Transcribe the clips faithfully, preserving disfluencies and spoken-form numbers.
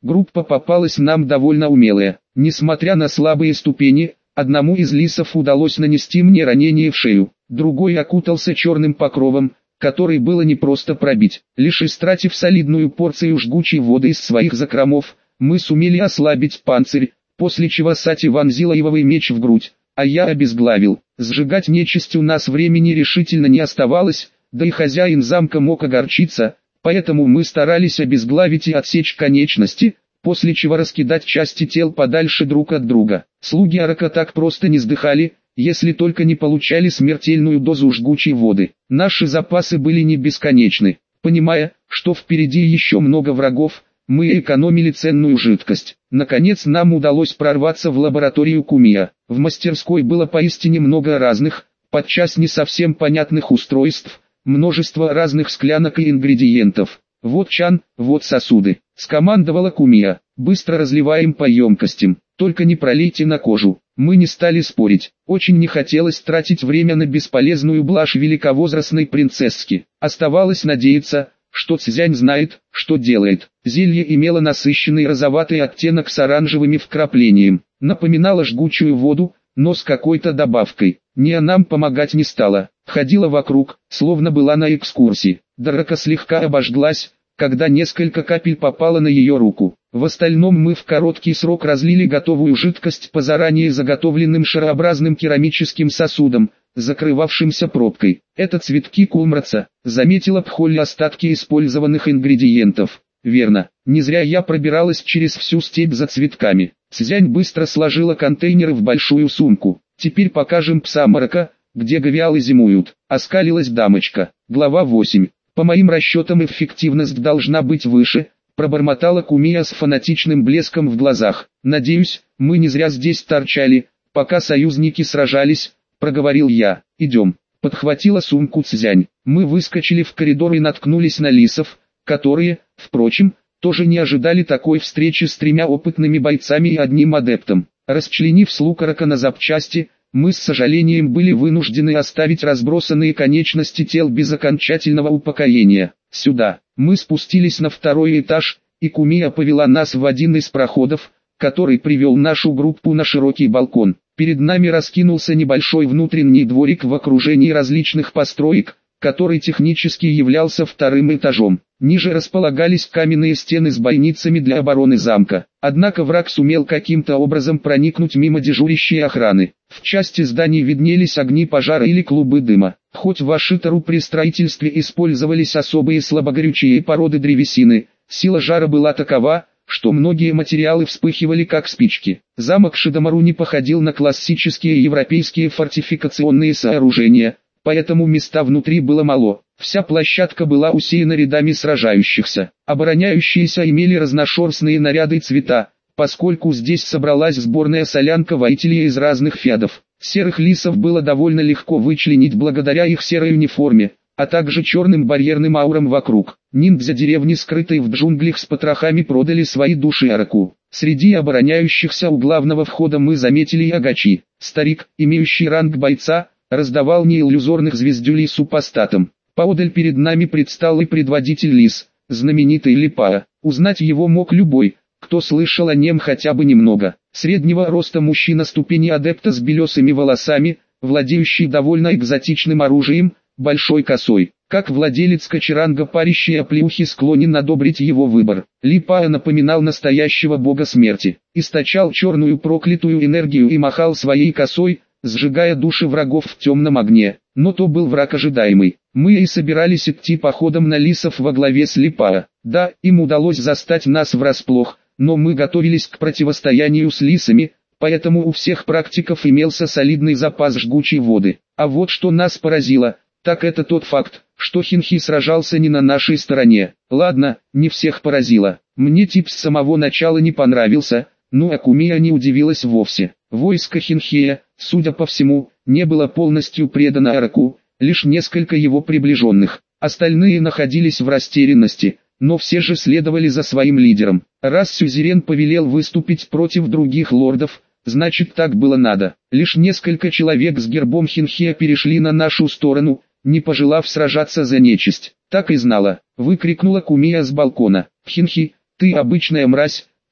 Группа попалась нам довольно умелая. Несмотря на слабые ступени, одному из лисов удалось нанести мне ранение в шею, другой окутался черным покровом, который было непросто пробить. Лишь истратив солидную порцию жгучей воды из своих закромов, мы сумели ослабить панцирь, после чего Сати вонзила ивовый меч в грудь, а я обезглавил. Сжигать нечисть у нас времени решительно не оставалось, да и хозяин замка мог огорчиться, поэтому мы старались обезглавить и отсечь конечности, после чего раскидать части тел подальше друг от друга. Слуги Арака так просто не сдыхали, если только не получали смертельную дозу жгучей воды. Наши запасы были не бесконечны. Понимая, что впереди еще много врагов, мы экономили ценную жидкость. Наконец нам удалось прорваться в лабораторию Кумия. В мастерской было поистине много разных, подчас не совсем понятных устройств, множество разных склянок и ингредиентов. Вот чан, вот сосуды. Скомандовала Кумия. Быстро разливаем по емкостям, только не пролейте на кожу. Мы не стали спорить. Очень не хотелось тратить время на бесполезную блажь великовозрастной принцесски. Оставалось надеяться, что Цзянь знает, что делает. Зелье имело насыщенный розоватый оттенок с оранжевыми вкраплениями. Напоминало жгучую воду, но с какой-то добавкой. Ния нам помогать не стала. Ходила вокруг, словно была на экскурсии. Драка слегка обожглась, когда несколько капель попало на ее руку. В остальном мы в короткий срок разлили готовую жидкость по заранее заготовленным шарообразным керамическим сосудам, закрывавшимся пробкой. Это цветки кумраца, заметила Пхолли остатки использованных ингредиентов. Верно, не зря я пробиралась через всю степь за цветками. Цзянь быстро сложила контейнеры в большую сумку. Теперь покажем псам Арака, где говиалы зимуют. Оскалилась дамочка. Глава восемь. По моим расчетам эффективность должна быть выше, пробормотала Кумия с фанатичным блеском в глазах. Надеюсь, мы не зря здесь торчали, пока союзники сражались, проговорил я. Идем. Подхватила сумку Цзянь. Мы выскочили в коридор и наткнулись на лисов, которые, впрочем, тоже не ожидали такой встречи с тремя опытными бойцами и одним адептом. Расчленив слуг Арака на запчасти, мы с сожалением были вынуждены оставить разбросанные конечности тел без окончательного упокоения. Сюда. Мы спустились на второй этаж, и Кумия повела нас в один из проходов, который привел нашу группу на широкий балкон. Перед нами раскинулся небольшой внутренний дворик в окружении различных построек, который технически являлся вторым этажом. Ниже располагались каменные стены с бойницами для обороны замка. Однако враг сумел каким-то образом проникнуть мимо дежурящей охраны. В части зданий виднелись огни пожара или клубы дыма. Хоть в Ашитару при строительстве использовались особые слабогорючие породы древесины, сила жара была такова, что многие материалы вспыхивали как спички. Замок Шидамару не походил на классические европейские фортификационные сооружения, поэтому места внутри было мало. Вся площадка была усеяна рядами сражающихся. Обороняющиеся имели разношерстные наряды и цвета, поскольку здесь собралась сборная солянка воителей из разных феодов. Серых лисов было довольно легко вычленить благодаря их серой униформе, а также черным барьерным аурам вокруг. Ниндзя деревни, скрытой в джунглях с потрохами, продали свои души Араку. Среди обороняющихся у главного входа мы заметили Ягачи. Старик, имеющий ранг бойца, раздавал неиллюзорных звездюлей супостатам. Поодаль перед нами предстал и предводитель лис, знаменитый Липаа. Узнать его мог любой, кто слышал о нем хотя бы немного. Среднего роста мужчина ступени адепта с белесыми волосами, владеющий довольно экзотичным оружием, большой косой. Как владелец кочеранга парящей оплеухи склонен одобрить его выбор. Липаа напоминал настоящего бога смерти. Источал черную проклятую энергию и махал своей косой, сжигая души врагов в темном огне. Но то был враг ожидаемый. Мы и собирались идти походом на лисов во главе с Липаа. Да, им удалось застать нас врасплох, но мы готовились к противостоянию с лисами, поэтому у всех практиков имелся солидный запас жгучей воды. А вот что нас поразило, так это тот факт, что Хинхи сражался не на нашей стороне. Ладно, не всех поразило. Мне тип с самого начала не понравился, но Акумия не удивилась вовсе. Войско Хинхея, судя по всему, не было полностью предано Араку, лишь несколько его приближенных. Остальные находились в растерянности, но все же следовали за своим лидером. Раз сюзерен повелел выступить против других лордов, значит так было надо. Лишь несколько человек с гербом Хинхея перешли на нашу сторону, не пожелав сражаться за нечисть. Так и знала, выкрикнула Кумия с балкона. Хинхи, ты обычная мразь,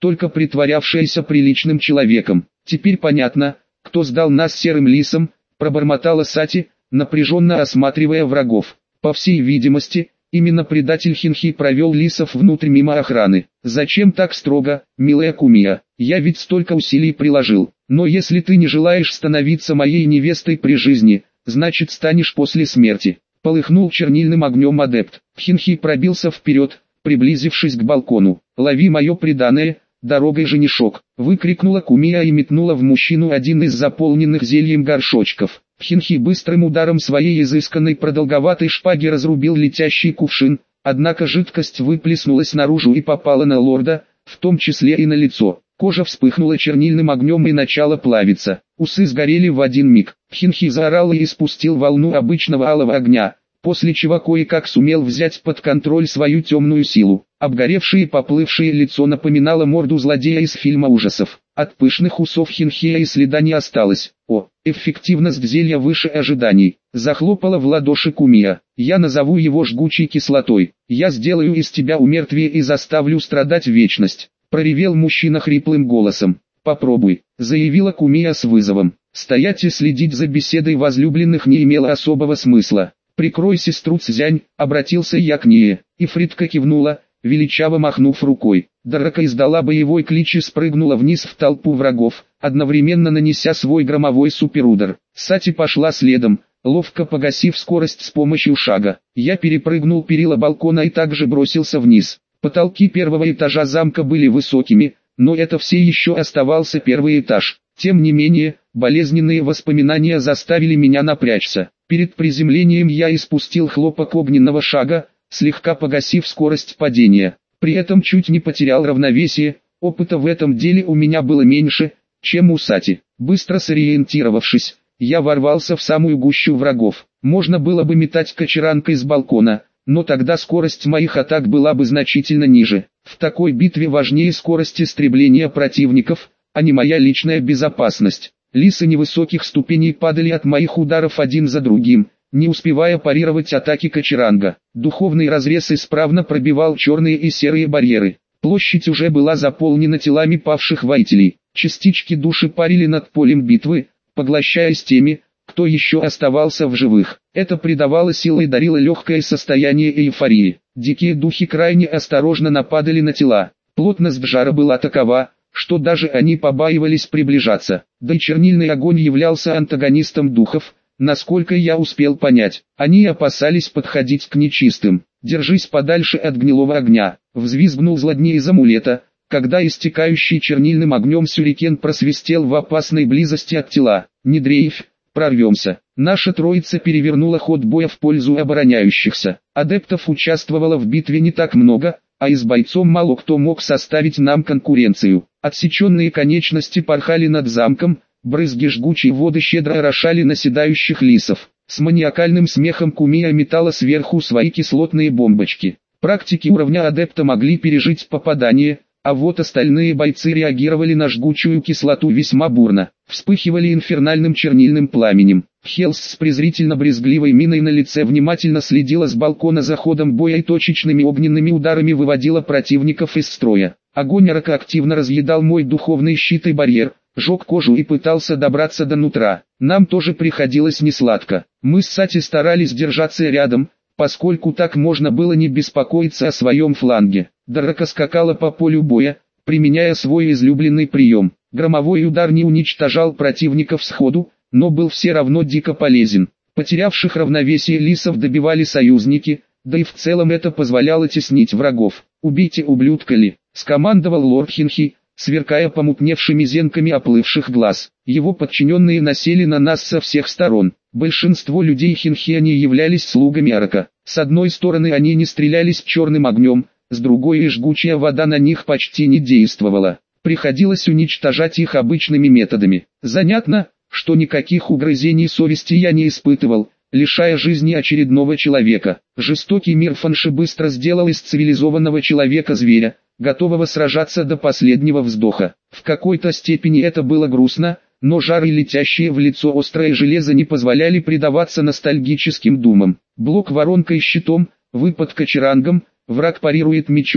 только притворявшаяся приличным человеком. Теперь понятно, кто сдал нас серым лисам, пробормотала Сати, напряженно осматривая врагов. По всей видимости, именно предатель Хинхи провел лисов внутрь мимо охраны. Зачем так строго, милая Кумия? Я ведь столько усилий приложил. Но если ты не желаешь становиться моей невестой при жизни, значит станешь после смерти. Полыхнул чернильным огнем адепт. Хинхи пробился вперед, приблизившись к балкону. «Лови мое преданное, дорогой женишок!» Выкрикнула Кумия и метнула в мужчину один из заполненных зельем горшочков. Хинхи быстрым ударом своей изысканной продолговатой шпаги разрубил летящий кувшин, однако жидкость выплеснулась наружу и попала на лорда, в том числе и на лицо. Кожа вспыхнула чернильным огнем и начала плавиться. Усы сгорели в один миг. Хинхи заорал и испустил волну обычного алого огня, после чего кое-как сумел взять под контроль свою темную силу. Обгоревшее и поплывшее лицо напоминало морду злодея из фильма ужасов. От пышных усов Хинхея и следа не осталось. О, эффективность зелья выше ожиданий. Захлопала в ладоши Кумия. Я назову его жгучей кислотой. Я сделаю из тебя умертвие и заставлю страдать вечность. Проревел мужчина хриплым голосом. «Попробуй», — заявила Кумия с вызовом. Стоять и следить за беседой возлюбленных не имело особого смысла. «Прикрой сестру Цзянь», — обратился я к ней. Ифритка кивнула, величаво махнув рукой. Драка издала боевой клич и спрыгнула вниз в толпу врагов, одновременно нанеся свой громовой суперудар. Сати пошла следом, ловко погасив скорость с помощью шага. Я перепрыгнул перила балкона и также бросился вниз. Потолки первого этажа замка были высокими, но это все еще оставался первый этаж. Тем не менее, болезненные воспоминания заставили меня напрячься. Перед приземлением я испустил хлопок огненного шага, слегка погасив скорость падения. При этом чуть не потерял равновесие, опыта в этом деле у меня было меньше, чем у Сати. Быстро сориентировавшись, я ворвался в самую гущу врагов. Можно было бы метать кочеранкой с балкона, но тогда скорость моих атак была бы значительно ниже. В такой битве важнее скорость истребления противников, а не моя личная безопасность. Лисы невысоких ступеней падали от моих ударов один за другим, не успевая парировать атаки кочеранга. Духовный разрез исправно пробивал черные и серые барьеры. Площадь уже была заполнена телами павших воителей. Частички души парили над полем битвы, поглощаясь теми, кто еще оставался в живых. Это придавало силы и дарило легкое состояние эйфории. Дикие духи крайне осторожно нападали на тела. Плотность жара была такова, что даже они побаивались приближаться. Да и чернильный огонь являлся антагонистом духов, насколько я успел понять. Они опасались подходить к нечистым. «Держись подальше от гнилого огня», — взвизгнул злодней из амулета, когда истекающий чернильным огнем сюрикен просвистел в опасной близости от тела. «Не дрейфь, прорвемся». Наша троица перевернула ход боя в пользу обороняющихся. Адептов участвовало в битве не так много, а из бойцов мало кто мог составить нам конкуренцию. Отсеченные конечности порхали над замком, брызги жгучей воды щедро орошали наседающих лисов. С маниакальным смехом Кумия метала сверху свои кислотные бомбочки. Практики уровня адепта могли пережить попадание, а вот остальные бойцы реагировали на жгучую кислоту весьма бурно, вспыхивали инфернальным чернильным пламенем. Хелс с презрительно-брезгливой миной на лице внимательно следила с балкона за ходом боя и точечными огненными ударами выводила противников из строя. Огонь рака активно разъедал мой духовный щит и барьер, жег кожу и пытался добраться до нутра. Нам тоже приходилось несладко. Мы с Сати старались держаться рядом, поскольку так можно было не беспокоиться о своем фланге. Драка скакала по полю боя, применяя свой излюбленный прием. Громовой удар не уничтожал противников сходу, но был все равно дико полезен. Потерявших равновесие лисов добивали союзники, да и в целом это позволяло теснить врагов. «Убейте ублюдка Ли», — скомандовал лорд Хинхи, сверкая помутневшими зенками оплывших глаз. Его подчиненные насели на нас со всех сторон. Большинство людей Хинхиани являлись слугами Арака. С одной стороны они не стрелялись черным огнем, с другой и жгучая вода на них почти не действовала. Приходилось уничтожать их обычными методами. Занятно, что никаких угрызений совести я не испытывал, лишая жизни очередного человека. Жестокий мир Фанши быстро сделал из цивилизованного человека зверя, готового сражаться до последнего вздоха. В какой-то степени это было грустно, но жар и летящее в лицо острое железо не позволяли предаваться ностальгическим думам. Блок воронкой щитом, выпад кочерангом, враг парирует мечом,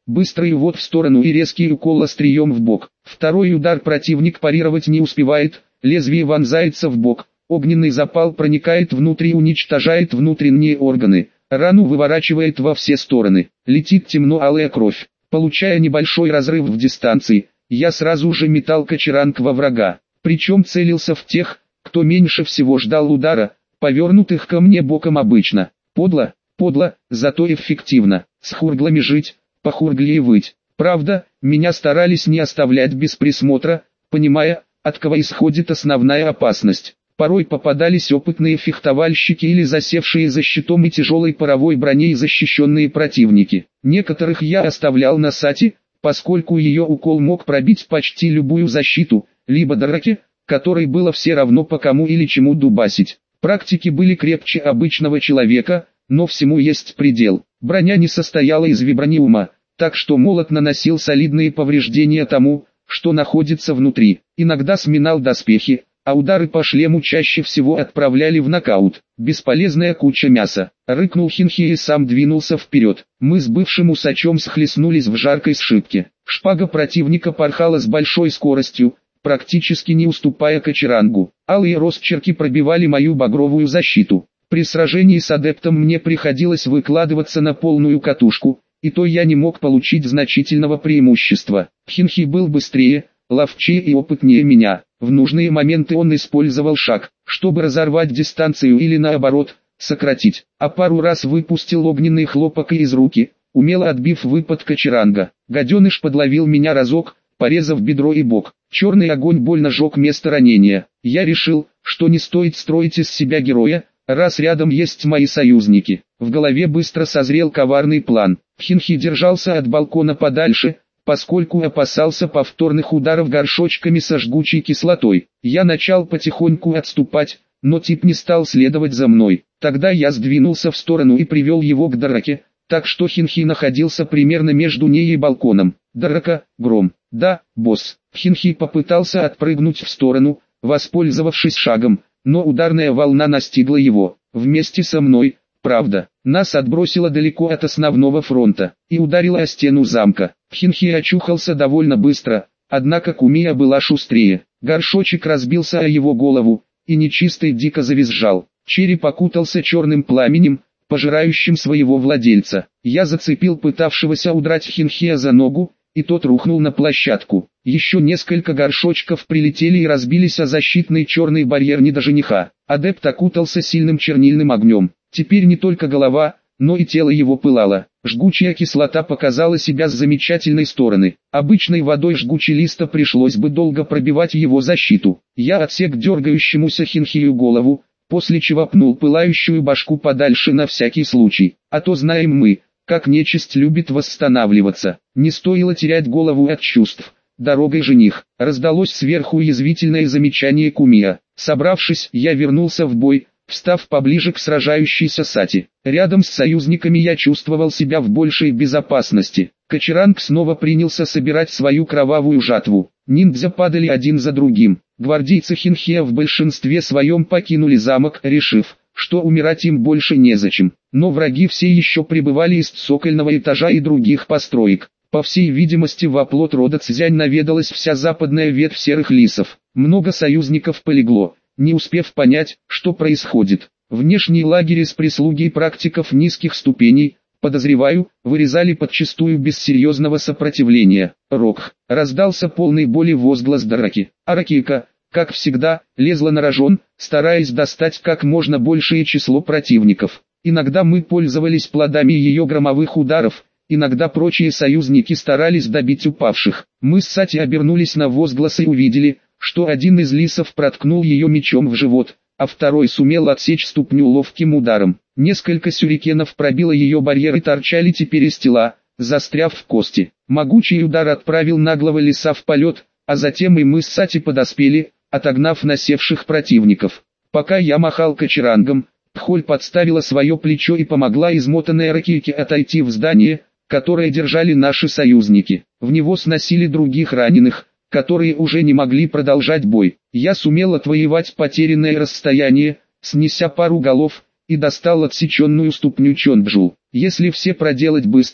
Быстрый увод в сторону и резкий укол острием в бок. Второй удар противник парировать не успевает, лезвие вонзается в бок. Огненный запал проникает внутрь и уничтожает внутренние органы. Рану выворачивает во все стороны. Летит темно-алая кровь. Получая небольшой разрыв в дистанции, я сразу же метал кочеранг во врага. Причем целился в тех, кто меньше всего ждал удара, повернутых ко мне боком обычно. Подло, подло, зато эффективно. С хурглами жить, по хургле выть. Правда, меня старались не оставлять без присмотра, понимая, от кого исходит основная опасность. Порой попадались опытные фехтовальщики или засевшие за щитом и тяжелой паровой броней защищенные противники. Некоторых я оставлял на сати, поскольку ее укол мог пробить почти любую защиту, либо драки, которой было все равно по кому или чему дубасить. Практики были крепче обычного человека, но всему есть предел. Броня не состояла из вибраниума, так что молот наносил солидные повреждения тому, что находится внутри. Иногда сминал доспехи, а удары по шлему чаще всего отправляли в нокаут. Бесполезная куча мяса. Рыкнул Хинхи и сам двинулся вперед. Мы с бывшим усачом схлестнулись в жаркой сшибке. Шпага противника порхала с большой скоростью, практически не уступая кочерангу. Алые росчерки пробивали мою багровую защиту. При сражении с адептом мне приходилось выкладываться на полную катушку, и то я не мог получить значительного преимущества. Хинхи был быстрее, ловчее и опытнее меня. В нужные моменты он использовал шаг, чтобы разорвать дистанцию или наоборот, сократить. А пару раз выпустил огненный хлопок из руки, умело отбив выпад кочеранга. Гаденыш подловил меня разок, порезав бедро и бок. Черный огонь больно жег место ранения. Я решил, что не стоит строить из себя героя, раз рядом есть мои союзники. В голове быстро созрел коварный план. Хинхи держался от балкона подальше, поскольку опасался повторных ударов горшочками со жгучей кислотой. Я начал потихоньку отступать, но тип не стал следовать за мной. Тогда я сдвинулся в сторону и привел его к драке, так что Хинхи находился примерно между ней и балконом. Драка, гром. Да, босс. Хинхи попытался отпрыгнуть в сторону, воспользовавшись шагом, но ударная волна настигла его. Вместе со мной, правда, нас отбросило далеко от основного фронта и ударило о стену замка. Хинхи очухался довольно быстро, однако Кумия была шустрее. Горшочек разбился о его голову, и нечистый дико завизжал. Череп окутался черным пламенем, пожирающим своего владельца. Я зацепил пытавшегося удрать Хинхия за ногу, и тот рухнул на площадку. Еще несколько горшочков прилетели и разбились о защитный черный барьер недожениха. Адепт окутался сильным чернильным огнем. Теперь не только голова, но и тело его пылало. Жгучая кислота показала себя с замечательной стороны. Обычной водой жгучелиста пришлось бы долго пробивать его защиту. Я отсек дергающемуся Хинхию голову, после чего пнул пылающую башку подальше на всякий случай. А то знаем мы, как нечисть любит восстанавливаться. Не стоило терять голову от чувств. Дорогой жених. Раздалось сверху язвительное замечание Кумия. Собравшись, я вернулся в бой, встав поближе к сражающейся Сати. Рядом с союзниками я чувствовал себя в большей безопасности. Кочеранг снова принялся собирать свою кровавую жатву. Ниндзя падали один за другим. Гвардейцы Хинхия в большинстве своем покинули замок, решив, что умирать им больше незачем. Но враги все еще пребывали из цокольного этажа и других построек. По всей видимости, в оплот рода Цзянь наведалась вся западная ветвь серых лисов. Много союзников полегло, не успев понять, что происходит. Внешние лагеря с прислуги и практиков низких ступеней, подозреваю, вырезали подчистую без серьезного сопротивления. Рок. Раздался полный боли возглас Драки. Аракика, как всегда, лезла на рожон, стараясь достать как можно большее число противников. Иногда мы пользовались плодами ее громовых ударов, иногда прочие союзники старались добить упавших. Мы с Сати обернулись на возгласы и увидели, что один из лисов проткнул ее мечом в живот, а второй сумел отсечь ступню ловким ударом. Несколько сюрикенов пробило ее барьер и торчали теперь из тела, застряв в кости. Могучий удар отправил наглого лиса в полет, а затем и мы с Сати подоспели, отогнав насевших противников. Пока я махал кочерангом, Пхоль подставила свое плечо и помогла измотанной Аракике отойти в здание, которое держали наши союзники. В него сносили других раненых, которые уже не могли продолжать бой. Я сумел отвоевать потерянное расстояние, снеся пару голов, и достал отсеченную ступню Чонджу. Если все проделать быстро,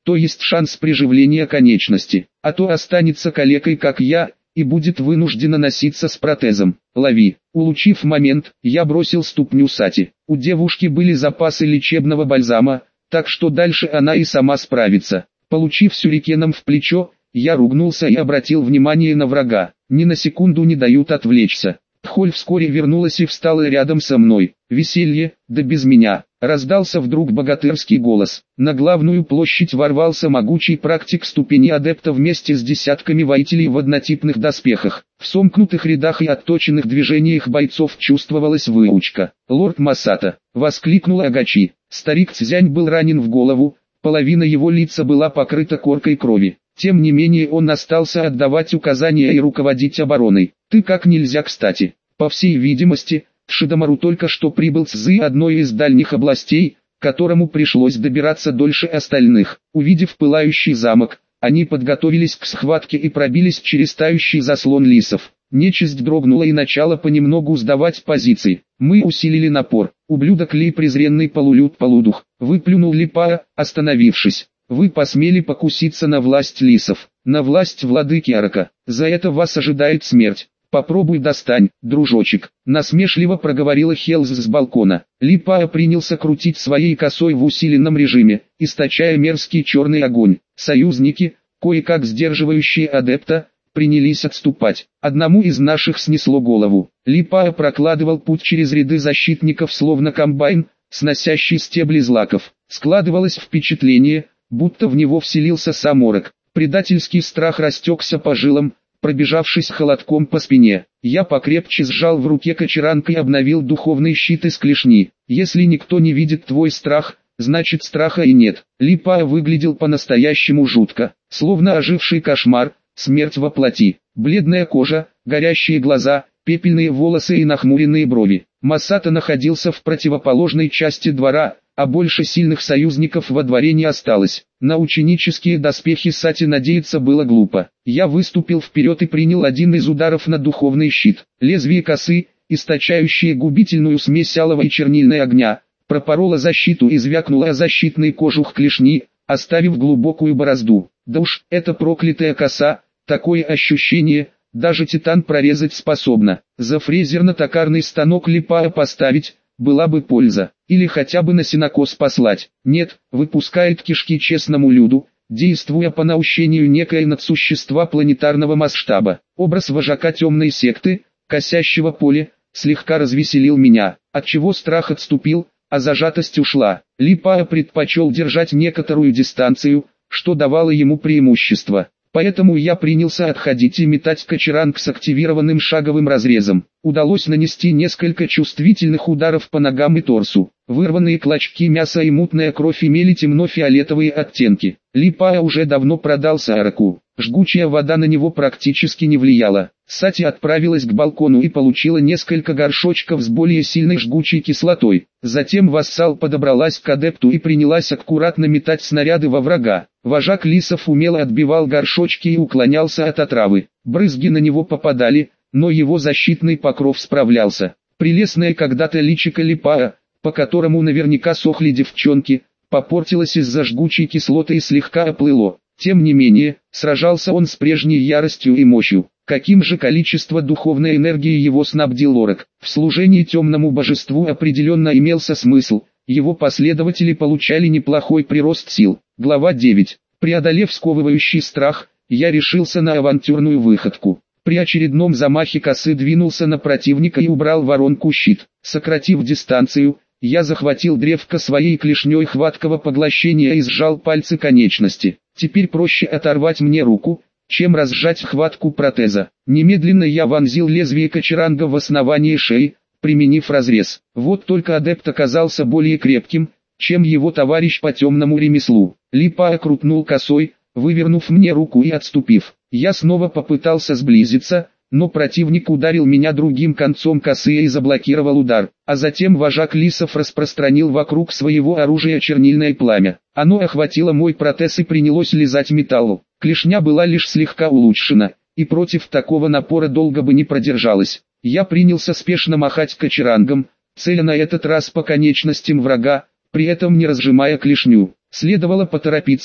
то есть шанс приживления конечности, а то останется калекой, как я, и будет вынуждена носиться с протезом. Лови. Улучив момент, я бросил ступню Сати. У девушки были запасы лечебного бальзама, так что дальше она и сама справится. Получив сюрикеном в плечо, я ругнулся и обратил внимание на врага. Ни на секунду не дают отвлечься. Тхоль вскоре вернулась и встала рядом со мной. Веселье, да без меня. Раздался вдруг богатырский голос. На главную площадь ворвался могучий практик ступени адепта вместе с десятками воителей в однотипных доспехах. В сомкнутых рядах и отточенных движениях бойцов чувствовалась выучка. «Лорд Масата!» — воскликнул Агачи. Старик Цзянь был ранен в голову, половина его лица была покрыта коркой крови. Тем не менее он остался отдавать указания и руководить обороной. «Ты как нельзя кстати. По всей видимости, Шидамару только что прибыл с Зы, одной из дальних областей, которому пришлось добираться дольше остальных. Увидев пылающий замок, они подготовились к схватке и пробились через тающий заслон лисов. Нечисть дрогнула и начала понемногу сдавать позиции. Мы усилили напор. Ублюдок Ли, презренный полулюд-полудух, выплюнул Липая, остановившись. Вы посмели покуситься на власть лисов, на власть владыки Арака. За это вас ожидает смерть. Попробуй достань, дружочек. Насмешливо проговорила Хелз с балкона. Липая принялся крутить своей косой в усиленном режиме, источая мерзкий черный огонь. Союзники, кое-как сдерживающие адепта, принялись отступать. Одному из наших снесло голову. Липая прокладывал путь через ряды защитников словно комбайн, сносящий стебли злаков. Складывалось впечатление, будто в него вселился сам Орок. Предательский страх растекся по жилам, пробежавшись холодком по спине. Я покрепче сжал в руке кочеранг и обновил духовный щит из клешни. Если никто не видит твой страх, значит страха и нет. Липая выглядел по-настоящему жутко, словно оживший кошмар, смерть во плоти. Бледная кожа, горящие глаза, пепельные волосы и нахмуренные брови. Масата находился в противоположной части двора, а больше сильных союзников во дворе не осталось. На ученические доспехи Сати надеяться было глупо. Я выступил вперед и принял один из ударов на духовный щит. Лезвие косы, источающее губительную смесь алого и чернильной огня, пропороло защиту и звякнуло о защитный кожух клешни, оставив глубокую борозду. Да уж, это проклятая коса, такое ощущение, даже титан прорезать способна. За фрезерно-токарный станок Липая поставить, была бы польза, или хотя бы на сенокос послать. Нет, выпускает кишки честному люду, действуя по наущению некой надсущества планетарного масштаба. Образ вожака темной секты, косящего поле, слегка развеселил меня, отчего страх отступил, а зажатость ушла. Липая предпочел держать некоторую дистанцию, что давало ему преимущество. Поэтому я принялся отходить и метать кочеранг с активированным шаговым разрезом. Удалось нанести несколько чувствительных ударов по ногам и торсу. Вырванные клочки мяса и мутная кровь имели темно-фиолетовые оттенки. Липая уже давно продался Араку. Жгучая вода на него практически не влияла. Сати отправилась к балкону и получила несколько горшочков с более сильной жгучей кислотой. Затем вассал подобралась к адепту и принялась аккуратно метать снаряды во врага. Вожак лисов умело отбивал горшочки и уклонялся от отравы. Брызги на него попадали, но его защитный покров справлялся. Прелестное когда-то личико Липая, по которому наверняка сохли девчонки, попортилось из-за жгучей кислоты и слегка оплыло. Тем не менее, сражался он с прежней яростью и мощью. Каким же количество духовной энергии его снабдил Орок? В служении темному божеству определенно имелся смысл, его последователи получали неплохой прирост сил. Глава девять. Преодолев сковывающий страх, я решился на авантюрную выходку. При очередном замахе косы двинулся на противника и убрал воронку щит. Сократив дистанцию, я захватил древко своей клешней хваткого поглощения и сжал пальцы конечности. Теперь проще оторвать мне руку, чем разжать хватку протеза. Немедленно я вонзил лезвие кочеранга в основание шеи, применив разрез. Вот только адепт оказался более крепким, чем его товарищ по темному ремеслу. Липая крутнул косой, вывернув мне руку и отступив. Я снова попытался сблизиться, но противник ударил меня другим концом косы и заблокировал удар, а затем вожак лисов распространил вокруг своего оружия чернильное пламя. Оно охватило мой протез и принялось лизать металлу. Клешня была лишь слегка улучшена, и против такого напора долго бы не продержалась. Я принялся спешно махать кочерангом, целя на этот раз по конечностям врага, при этом не разжимая клешню. Следовало поторопиться,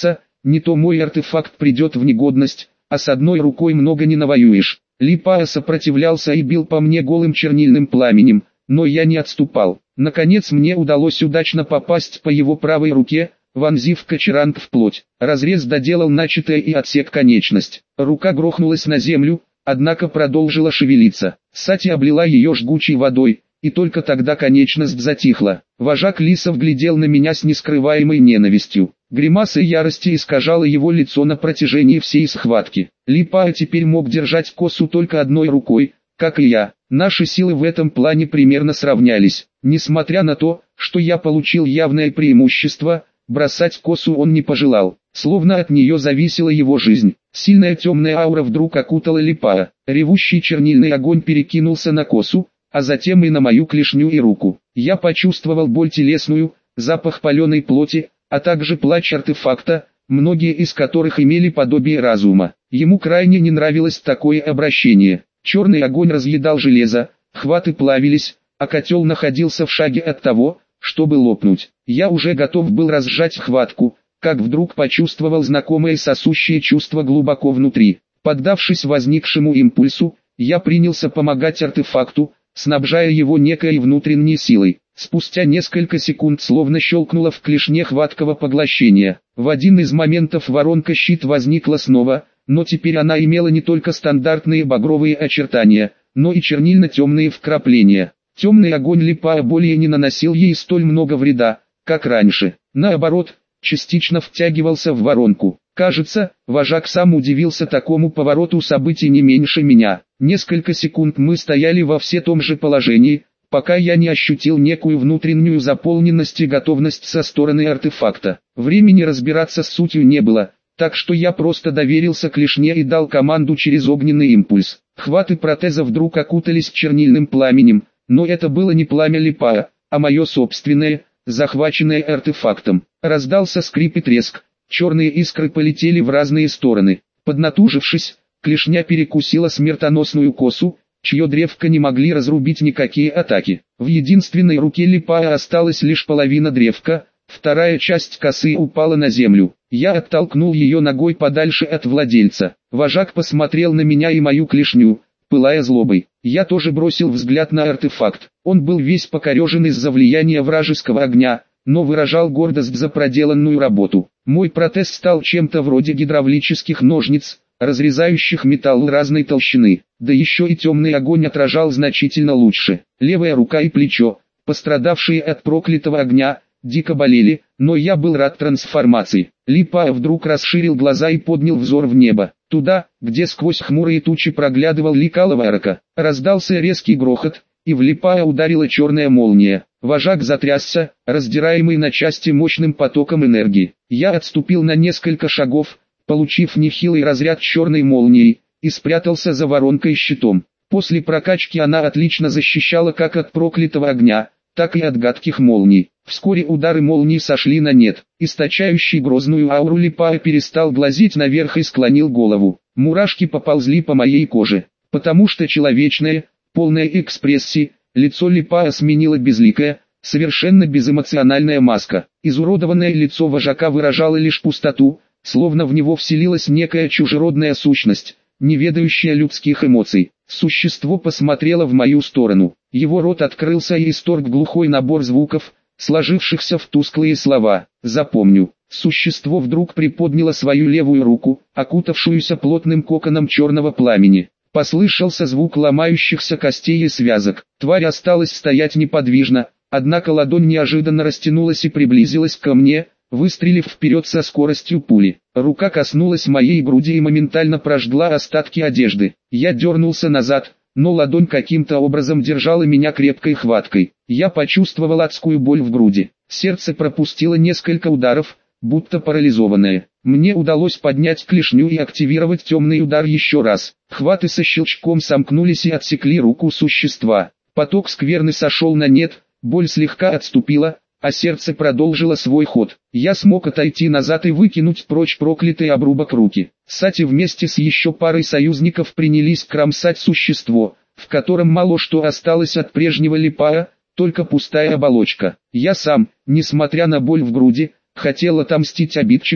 не то мой артефакт придет в негодность, а с одной рукой много не навоюешь. Липая сопротивлялся и бил по мне голым чернильным пламенем, но я не отступал. Наконец мне удалось удачно попасть по его правой руке, вонзив кочеранг в плоть. Разрез доделал начатое и отсек конечность. Рука грохнулась на землю, однако продолжила шевелиться. Сати облила ее жгучей водой, и только тогда конечность затихла. Вожак лисов глядел на меня с нескрываемой ненавистью. Гримаса ярости искажала его лицо на протяжении всей схватки. Липая теперь мог держать косу только одной рукой, как и я. Наши силы в этом плане примерно сравнялись. Несмотря на то, что я получил явное преимущество, бросать косу он не пожелал, словно от нее зависела его жизнь. Сильная темная аура вдруг окутала Липая. Ревущий чернильный огонь перекинулся на косу, а затем и на мою клешню и руку. Я почувствовал боль телесную, запах паленой плоти, а также плач артефакта, многие из которых имели подобие разума. Ему крайне не нравилось такое обращение. Черный огонь разъедал железо, хваты плавились, а котел находился в шаге от того, чтобы лопнуть. Я уже готов был разжать хватку, как вдруг почувствовал знакомое сосущее чувство глубоко внутри. Поддавшись возникшему импульсу, я принялся помогать артефакту, снабжая его некой внутренней силой. Спустя несколько секунд словно щелкнуло в клешне хваткого поглощения. В один из моментов воронка-щит возникла снова, но теперь она имела не только стандартные багровые очертания, но и чернильно-темные вкрапления. Темный огонь Липая более не наносил ей столь много вреда, как раньше. Наоборот, частично втягивался в воронку. Кажется, вожак сам удивился такому повороту событий не меньше меня. Несколько секунд мы стояли во все том же положении, пока я не ощутил некую внутреннюю заполненность и готовность со стороны артефакта. Времени разбираться с сутью не было, так что я просто доверился клешне и дал команду через огненный импульс. Хваты протеза вдруг окутались чернильным пламенем, но это было не пламя Липая, а мое собственное, захваченное артефактом. Раздался скрип и треск, черные искры полетели в разные стороны. Поднатужившись, клешня перекусила смертоносную косу, чье древко не могли разрубить никакие атаки. В единственной руке Липая осталась лишь половина древка, вторая часть косы упала на землю. Я оттолкнул ее ногой подальше от владельца. Вожак посмотрел на меня и мою клешню, пылая злобой. Я тоже бросил взгляд на артефакт. Он был весь покорежен из-за влияния вражеского огня, но выражал гордость за проделанную работу. Мой протез стал чем-то вроде гидравлических ножниц, разрезающих металл разной толщины. Да еще и темный огонь отражал значительно лучше. Левая рука и плечо, пострадавшие от проклятого огня, дико болели, но я был рад трансформации. Липая вдруг расширил глаза и поднял взор в небо, туда, где сквозь хмурые тучи проглядывал лик алого арка. Раздался резкий грохот, и в Липая ударила черная молния. Вожак затрясся, раздираемый на части мощным потоком энергии. Я отступил на несколько шагов, получив нехилый разряд черной молнией, и спрятался за воронкой щитом. После прокачки она отлично защищала как от проклятого огня, так и от гадких молний. Вскоре удары молний сошли на нет. Источающий грозную ауру Липая перестал глазеть наверх и склонил голову. Мурашки поползли по моей коже, потому что человечное, полное экспрессии, лицо Липая сменило безликая, совершенно безэмоциональная маска. Изуродованное лицо вожака выражало лишь пустоту, словно в него вселилась некая чужеродная сущность, не ведающая людских эмоций. Существо посмотрело в мою сторону. Его рот открылся и исторг глухой набор звуков, сложившихся в тусклые слова. «Запомню». Существо вдруг приподняло свою левую руку, окутавшуюся плотным коконом черного пламени. Послышался звук ломающихся костей и связок. Тварь осталась стоять неподвижно, однако ладонь неожиданно растянулась и приблизилась ко мне, выстрелив вперед со скоростью пули. Рука коснулась моей груди и моментально прожгла остатки одежды. Я дернулся назад, но ладонь каким-то образом держала меня крепкой хваткой. Я почувствовал адскую боль в груди. Сердце пропустило несколько ударов, будто парализованное. Мне удалось поднять клешню и активировать темный удар еще раз. Хваты со щелчком сомкнулись и отсекли руку существа. Поток скверны сошел на нет, боль слегка отступила, а сердце продолжило свой ход. Я смог отойти назад и выкинуть прочь проклятый обрубок руки. Сати вместе с еще парой союзников принялись кромсать существо, в котором мало что осталось от прежнего Липая, только пустая оболочка. Я сам, несмотря на боль в груди, хотел отомстить обидчику,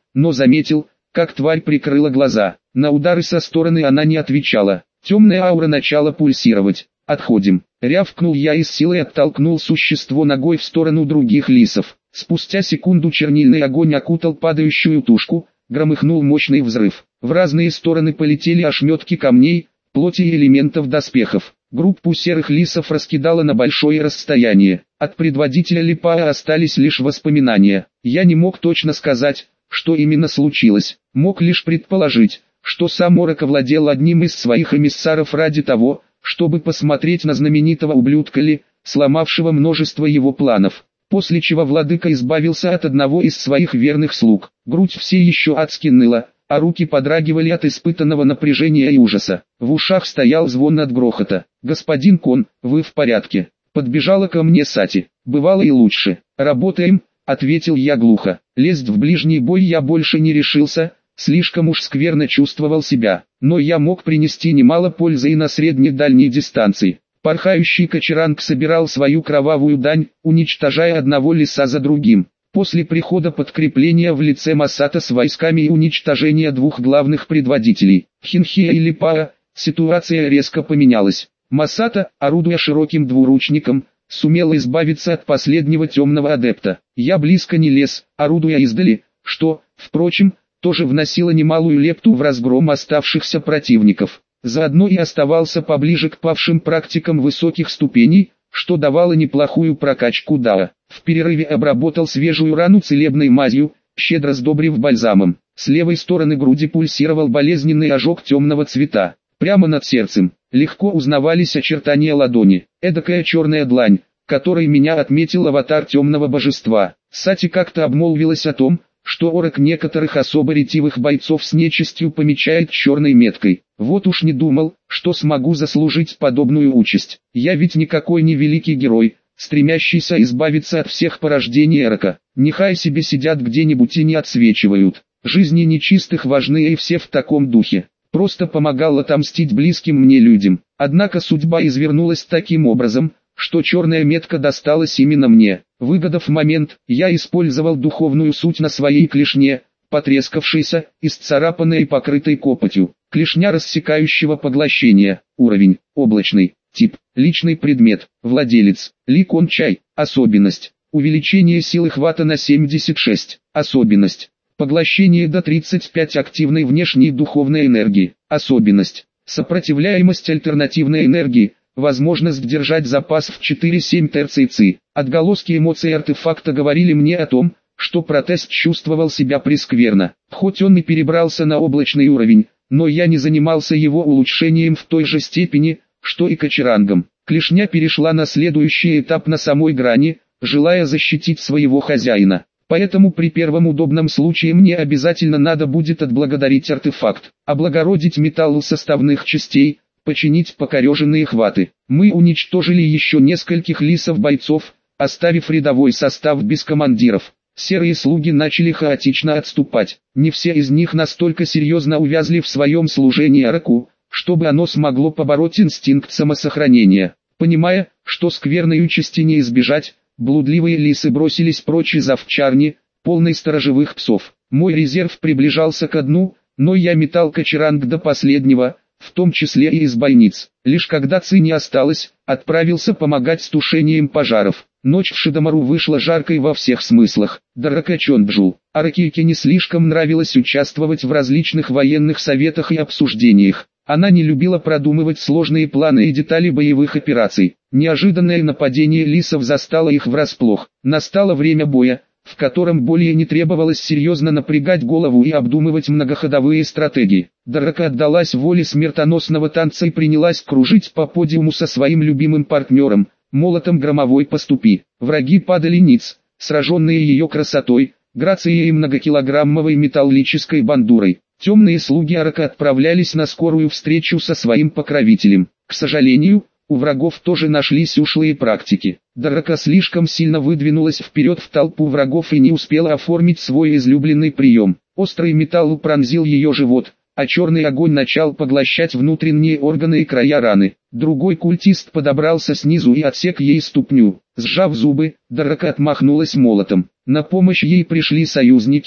но заметил, как тварь прикрыла глаза. На удары со стороны она не отвечала. Темная аура начала пульсировать. «Отходим!» — рявкнул я и с силой оттолкнул существо ногой в сторону других лисов. Спустя секунду чернильный огонь окутал падающую тушку, громыхнул мощный взрыв. В разные стороны полетели ошметки камней, плоти и элементов доспехов. Группу серых лисов раскидало на большое расстояние. От предводителя Липаа остались лишь воспоминания. Я не мог точно сказать, что именно случилось. Мог лишь предположить, что сам Орак овладел одним из своих эмиссаров ради того, чтобы посмотреть на знаменитого ублюдка Ли, сломавшего множество его планов. После чего владыка избавился от одного из своих верных слуг. Грудь все еще адски ныла, а руки подрагивали от испытанного напряжения и ужаса. В ушах стоял звон от грохота. «Господин Кон, вы в порядке?» Подбежала ко мне Сати. «Бывало и лучше. Работаем», — ответил я глухо. Лезть в ближний бой я больше не решился, слишком уж скверно чувствовал себя. Но я мог принести немало пользы и на средне-дальней дистанции. Порхающий Качаранг собирал свою кровавую дань, уничтожая одного лиса за другим. После прихода подкрепления в лице Масата с войсками и уничтожения двух главных предводителей, Хинхея и Липаа, ситуация резко поменялась. Масата, орудуя широким двуручником, сумел избавиться от последнего темного адепта. Я близко не лез, орудуя издали, что, впрочем, тоже вносило немалую лепту в разгром оставшихся противников. Заодно и оставался поближе к павшим практикам высоких ступеней, что давало неплохую прокачку дао. В перерыве обработал свежую рану целебной мазью, щедро сдобрив бальзамом. С левой стороны груди пульсировал болезненный ожог темного цвета. Прямо над сердцем легко узнавались очертания ладони. Эдакая черная длань, которой меня отметил аватар темного божества. Сати как-то обмолвилась о том, что Орак некоторых особо ретивых бойцов с нечистью помечает черной меткой. Вот уж не думал, что смогу заслужить подобную участь. Я ведь никакой не великий герой, стремящийся избавиться от всех порождений Орака. Нехай себе сидят где-нибудь и не отсвечивают. Жизни нечистых важны и все в таком духе. Просто помогал отомстить близким мне людям. Однако судьба извернулась таким образом, что черная метка досталась именно мне. Выгодав момент, я использовал духовную суть на своей клешне, потрескавшейся, исцарапанной и покрытой копотью. Клешня рассекающего поглощения. Уровень облачный. Тип личный предмет. Владелец Ли Кон Чай. Особенность увеличение силы хвата на семьдесят шесть. Особенность поглощение до тридцать пять активной внешней духовной энергии. Особенность сопротивляемость альтернативной энергии. Возможность держать запас в четыре-семь терций ци. Отголоски эмоций артефакта говорили мне о том, что протез чувствовал себя прескверно. Хоть он и перебрался на облачный уровень, но я не занимался его улучшением в той же степени, что и Качарангом. Клешня перешла на следующий этап на самой грани, желая защитить своего хозяина. Поэтому при первом удобном случае мне обязательно надо будет отблагодарить артефакт, облагородить металл составных частей, починить покореженные хваты. Мы уничтожили еще нескольких лисов-бойцов, оставив рядовой состав без командиров. Серые слуги начали хаотично отступать. Не все из них настолько серьезно увязли в своем служении Ораку, чтобы оно смогло побороть инстинкт самосохранения. Понимая, что скверной участи не избежать, блудливые лисы бросились прочь из овчарни, полной сторожевых псов. Мой резерв приближался ко дну, но я метал Качаранг до последнего, в том числе и из бойниц. Лишь когда ци не осталось, отправился помогать с тушением пожаров. Ночь в Шидамару вышла жаркой во всех смыслах. Дарака Чонджу. Аракике не слишком нравилось участвовать в различных военных советах и обсуждениях. Она не любила продумывать сложные планы и детали боевых операций. Неожиданное нападение лисов застало их врасплох. Настало время боя, в котором более не требовалось серьезно напрягать голову и обдумывать многоходовые стратегии. Дарака отдалась воле смертоносного танца и принялась кружить по подиуму со своим любимым партнером, молотом громовой поступи. Враги падали ниц, сраженные ее красотой, грацией и многокилограммовой металлической бандурой. Темные слуги Орака отправлялись на скорую встречу со своим покровителем. К сожалению, у врагов тоже нашлись ушлые практики. Дарака слишком сильно выдвинулась вперед в толпу врагов и не успела оформить свой излюбленный прием. Острый металл пронзил ее живот, а черный огонь начал поглощать внутренние органы и края раны. Другой культист подобрался снизу и отсек ей ступню. Сжав зубы, Дарака отмахнулась молотом. На помощь ей пришли союзники,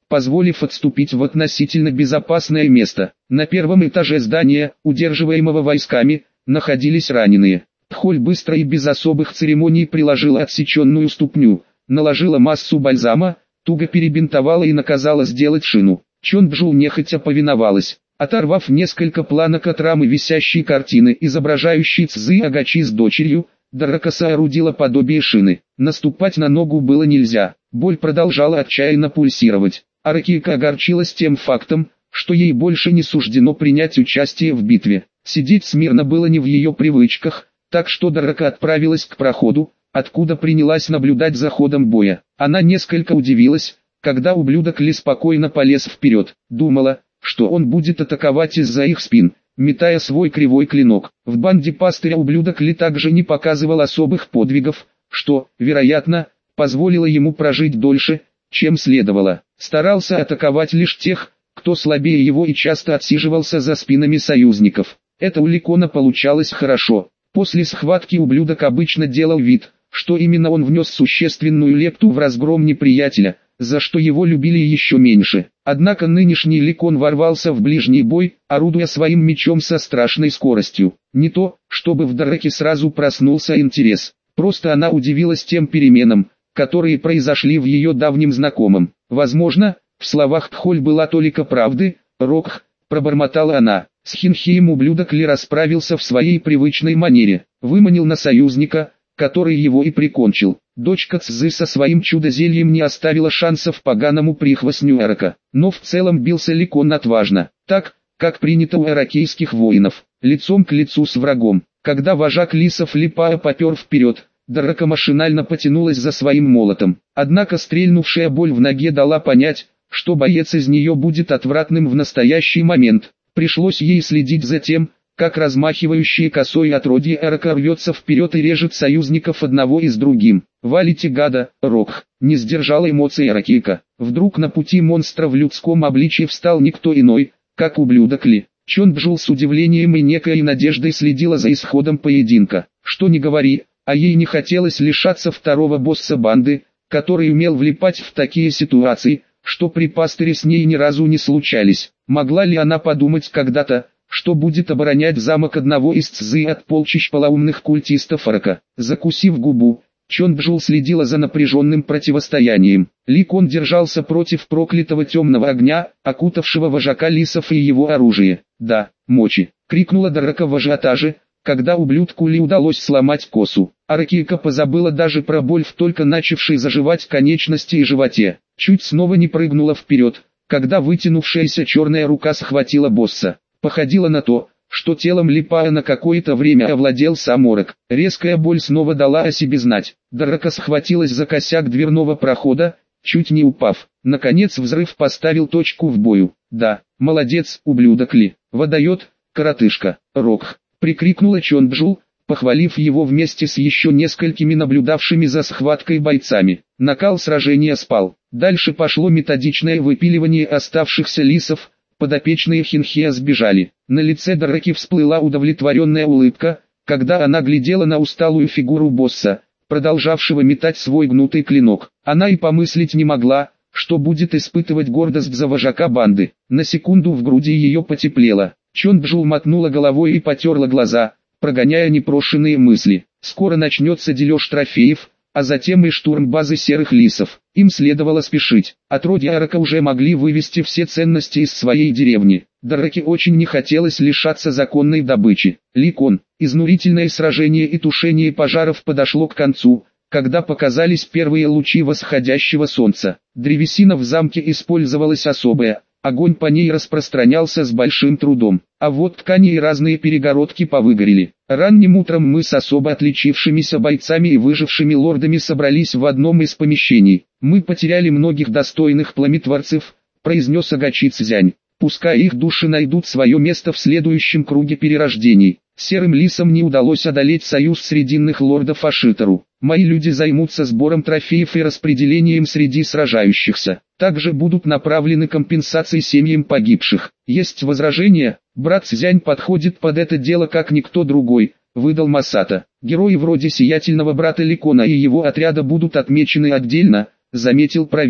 позволив отступить в относительно безопасное место. На первом этаже здания, удерживаемого войсками, находились раненые. Тхоль быстро и без особых церемоний приложила отсеченную ступню, наложила массу бальзама, туго перебинтовала и наказала сделать шину. Чонбджул нехотя повиновалась. Оторвав несколько планок от рамы висящей картины, изображающей Цзы Агачи с дочерью, Дарака соорудила подобие шины. Наступать на ногу было нельзя, боль продолжала отчаянно пульсировать. Аракика огорчилась тем фактом, что ей больше не суждено принять участие в битве. Сидеть смирно было не в ее привычках, так что Дарака отправилась к проходу, откуда принялась наблюдать за ходом боя. Она несколько удивилась, когда ублюдок Ли спокойно полез вперед, думала, что он будет атаковать из-за их спин, метая свой кривой клинок. В банде пастыря ублюдок Ли также не показывал особых подвигов, что, вероятно, позволило ему прожить дольше, чем следовало. Старался атаковать лишь тех, кто слабее его и часто отсиживался за спинами союзников. Это у Ликона получалось хорошо. После схватки ублюдок обычно делал вид, что именно он внес существенную лепту в разгром неприятеля, за что его любили еще меньше. Однако нынешний Ликон ворвался в ближний бой, орудуя своим мечом со страшной скоростью. Не то, чтобы в Дараке сразу проснулся интерес, просто она удивилась тем переменам, которые произошли в ее давнем знакомом. Возможно, в словах Тхоль была толика правды. «Рокх», пробормотала она. С Хинхеем ублюдок Ли расправился в своей привычной манере, выманил на союзника, который его и прикончил. Дочка Цзы со своим чудо-зельем не оставила шансов поганому прихвостню Эрака. Но в целом бился Ликон отважно, так, как принято у эракейских воинов, лицом к лицу с врагом. Когда вожак лисов Липая попер вперед, Дарака машинально потянулась за своим молотом. Однако стрельнувшая боль в ноге дала понять, что боец из нее будет отвратным в настоящий момент. Пришлось ей следить за тем, как размахивающие косой отродье Эрака рвется вперед и режет союзников одного из другим. «Валите гада, Рокх!» Не сдержала эмоций Эракейка. Вдруг на пути монстра в людском обличье встал никто иной, как ублюдок Ли. Чонбджул с удивлением и некой надеждой следила за исходом поединка. Что ни говори, а ей не хотелось лишаться второго босса банды, который умел влипать в такие ситуации, что при пастыре с ней ни разу не случались. Могла ли она подумать когда-то, что будет оборонять замок одного из Цзы от полчищ полоумных культистов Эрака? Закусив губу, Чонбджул следила за напряженным противостоянием. Ликон держался против проклятого темного огня, окутавшего вожака лисов и его оружие. «Да, мочи!» — крикнула Дарака в ажиотаже, когда ублюдку Ли удалось сломать косу. Аракейка позабыла даже про боль в только начавшей заживать конечности и животе. Чуть снова не прыгнула вперед, когда вытянувшаяся черная рука схватила босса. Походило на то, что телом Липая на какое-то время овладел сам Орак. Резкая боль снова дала о себе знать. Дарака схватилась за косяк дверного прохода, чуть не упав. Наконец взрыв поставил точку в бою. «Да, молодец, ублюдок Ли, водает, коротышка, Рокх!» — прикрикнула Чонбджул, похвалив его вместе с еще несколькими наблюдавшими за схваткой бойцами. Накал сражения спал. Дальше пошло методичное выпиливание оставшихся лисов. Подопечные Хинхея сбежали. На лице Дараки всплыла удовлетворенная улыбка, когда она глядела на усталую фигуру босса, продолжавшего метать свой гнутый клинок. Она и помыслить не могла, что будет испытывать гордость за вожака банды. На секунду в груди ее потеплело. Чонбджул мотнула головой и потерла глаза, прогоняя непрошенные мысли. Скоро начнется дележ трофеев, а затем и штурм базы серых лисов. Им следовало спешить. Отродья Эрака уже могли вывести все ценности из своей деревни. Дараке очень не хотелось лишаться законной добычи. Ликон, изнурительное сражение и тушение пожаров подошло к концу, когда показались первые лучи восходящего солнца. Древесина в замке использовалась особая, огонь по ней распространялся с большим трудом, а вот ткани и разные перегородки повыгорели. Ранним утром мы с особо отличившимися бойцами и выжившими лордами собрались в одном из помещений. «Мы потеряли многих достойных пламетворцев», — произнес Агачи Цзянь. «Пускай их души найдут свое место в следующем круге перерождений. Серым лисам не удалось одолеть союз срединных лордов Ашитару. Мои люди займутся сбором трофеев и распределением среди сражающихся. Также будут направлены компенсации семьям погибших. Есть возражения?» «Брат Цзянь подходит под это дело как никто другой», — выдал Масата. «Герои вроде сиятельного брата Ликона и его отряда будут отмечены отдельно», — заметил правитель.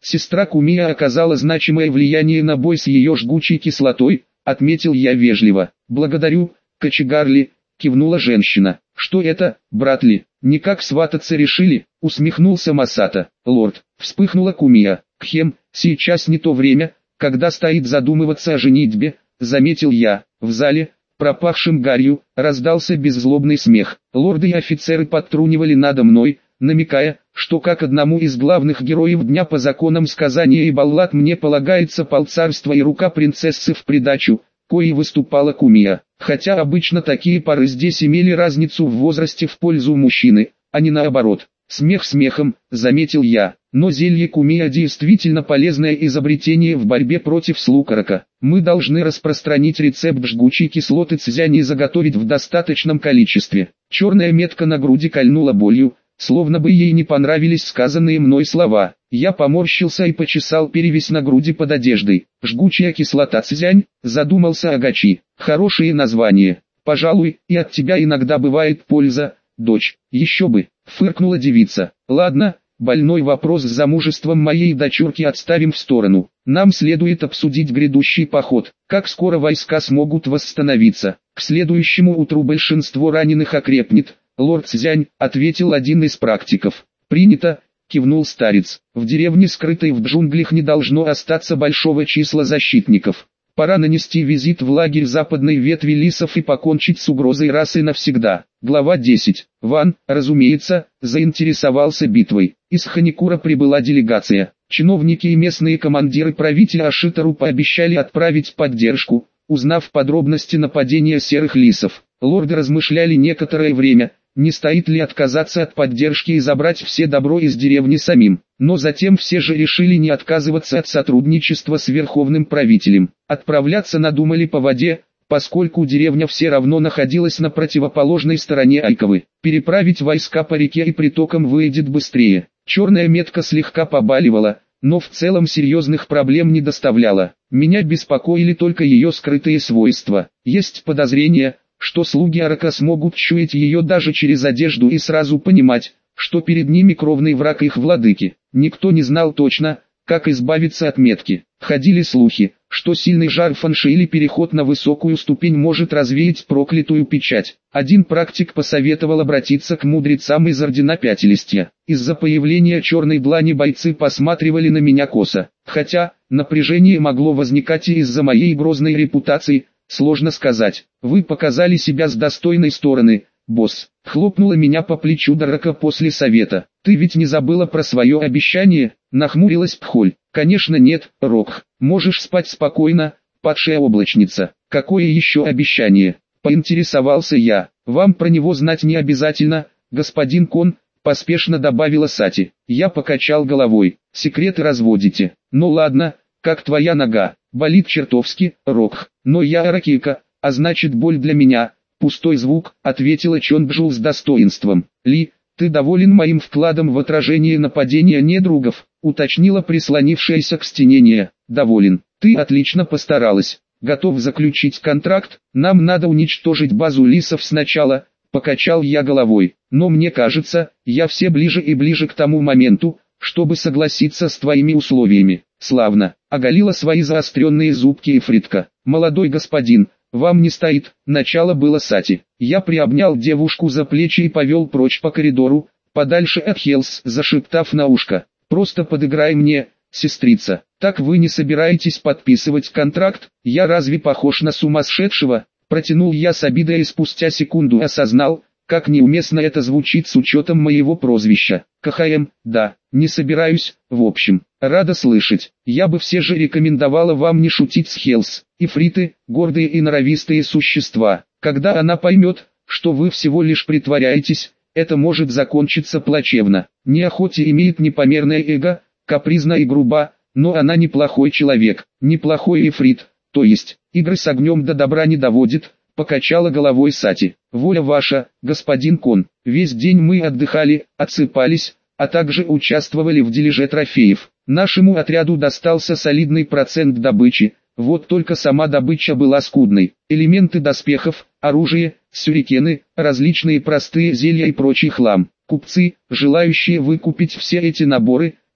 Сестра Кумия оказала значимое влияние на бой с ее жгучей кислотой, отметил я вежливо. Благодарю, кочегарли, кивнула женщина. Что это, брат ли, никак свататься решили, усмехнулся Масата. Лорд, вспыхнула Кумия. Кхем, сейчас не то время, когда стоит задумываться о женитьбе, заметил я. В зале, пропахшим гарью, раздался беззлобный смех. Лорды и офицеры подтрунивали надо мной, намекая, что как одному из главных героев дня по законам сказания и баллад мне полагается полцарства и рука принцессы в придачу, коей выступала Кумия. Хотя обычно такие пары здесь имели разницу в возрасте в пользу мужчины, а не наоборот. Смех смехом, заметил я, но зелье Кумия действительно полезное изобретение в борьбе против слукорока. Мы должны распространить рецепт жгучей кислоты цзянь и заготовить в достаточном количестве. Черная метка на груди кольнула болью, словно бы ей не понравились сказанные мной слова. Я поморщился и почесал перевязь на груди под одеждой. Жгучая кислота цзянь, задумался Агачи. Хорошее название. Пожалуй, и от тебя иногда бывает польза, дочь. Еще бы, фыркнула девица. Ладно, больной вопрос с замужеством моей дочурки отставим в сторону. Нам следует обсудить грядущий поход. Как скоро войска смогут восстановиться. К следующему утру большинство раненых окрепнет. Лорд Цзянь, ответил один из практиков. Принято, кивнул старец. В деревне, скрытой в джунглях, не должно остаться большого числа защитников. Пора нанести визит в лагерь западной ветви лисов и покончить с угрозой расы навсегда. Глава десять. Ван, разумеется, заинтересовался битвой. Из Ханикура прибыла делегация. Чиновники и местные командиры правителя Ашитару пообещали отправить поддержку, узнав подробности нападения серых лисов. Лорды размышляли некоторое время, не стоит ли отказаться от поддержки и забрать все добро из деревни самим. Но затем все же решили не отказываться от сотрудничества с верховным правителем. Отправляться надумали по воде, поскольку деревня все равно находилась на противоположной стороне Айковы. Переправить войска по реке и притокам выйдет быстрее. Черная метка слегка побаливала, но в целом серьезных проблем не доставляла. Меня беспокоили только ее скрытые свойства. Есть подозрение, что слуги Арака смогут чуять ее даже через одежду и сразу понимать, что перед ними кровный враг их владыки. Никто не знал точно, как избавиться от метки. Ходили слухи, что сильный жар фанши или переход на высокую ступень может развеять проклятую печать. Один практик посоветовал обратиться к мудрецам из ордена Пятилистья. Из-за появления черной длани бойцы посматривали на меня косо. Хотя, напряжение могло возникать и из-за моей грозной репутации, сложно сказать. Вы показали себя с достойной стороны, босс. Хлопнула меня по плечу Дарака после совета. Ты ведь не забыла про свое обещание? Нахмурилась Пхоль. Конечно нет, Рокх. Можешь спать спокойно, падшая облачница. Какое еще обещание? Поинтересовался я. Вам про него знать не обязательно, господин Кон, поспешно добавила Сати. Я покачал головой. Секреты разводите. Ну ладно, как твоя нога? Болит чертовски, Рокх. Но я аракейка, а значит боль для меня. Пустой звук, ответила Чонджул с достоинством. Ли, ты доволен моим вкладом в отражение нападения недругов? Уточнила прислонившаяся к стене Нея. Доволен. Ты отлично постаралась. Готов заключить контракт? Нам надо уничтожить базу лисов сначала. Покачал я головой. Но мне кажется, я все ближе и ближе к тому моменту, чтобы согласиться с твоими условиями. Славно. Оголила свои заостренные зубки Эфритка. Молодой господин, вам не стоит. Начало было Сати. Я приобнял девушку за плечи и повел прочь по коридору, подальше от Хелс, зашептав на ушко. Просто подыграй мне, сестрица. Так вы не собираетесь подписывать контракт? Я разве похож на сумасшедшего? Протянул я с обидой и спустя секунду осознал, как неуместно это звучит с учетом моего прозвища. КХМ, да, не собираюсь, в общем. Рада слышать. Я бы все же рекомендовала вам не шутить с Хелс. Ифриты, гордые и норовистые существа. Когда она поймет, что вы всего лишь притворяетесь, это может закончиться плачевно. Неохоте имеет непомерное эго, капризна и груба, но она неплохой человек, неплохой ифрит, то есть, игры с огнем до добра не доводит, покачала головой Сати. Воля ваша, господин Кон. Весь день мы отдыхали, отсыпались, а также участвовали в дележе трофеев. Нашему отряду достался солидный процент добычи, вот только сама добыча была скудной. Элементы доспехов, оружие, сюрикены, различные простые зелья и прочий хлам. Купцы, желающие выкупить все эти наборы,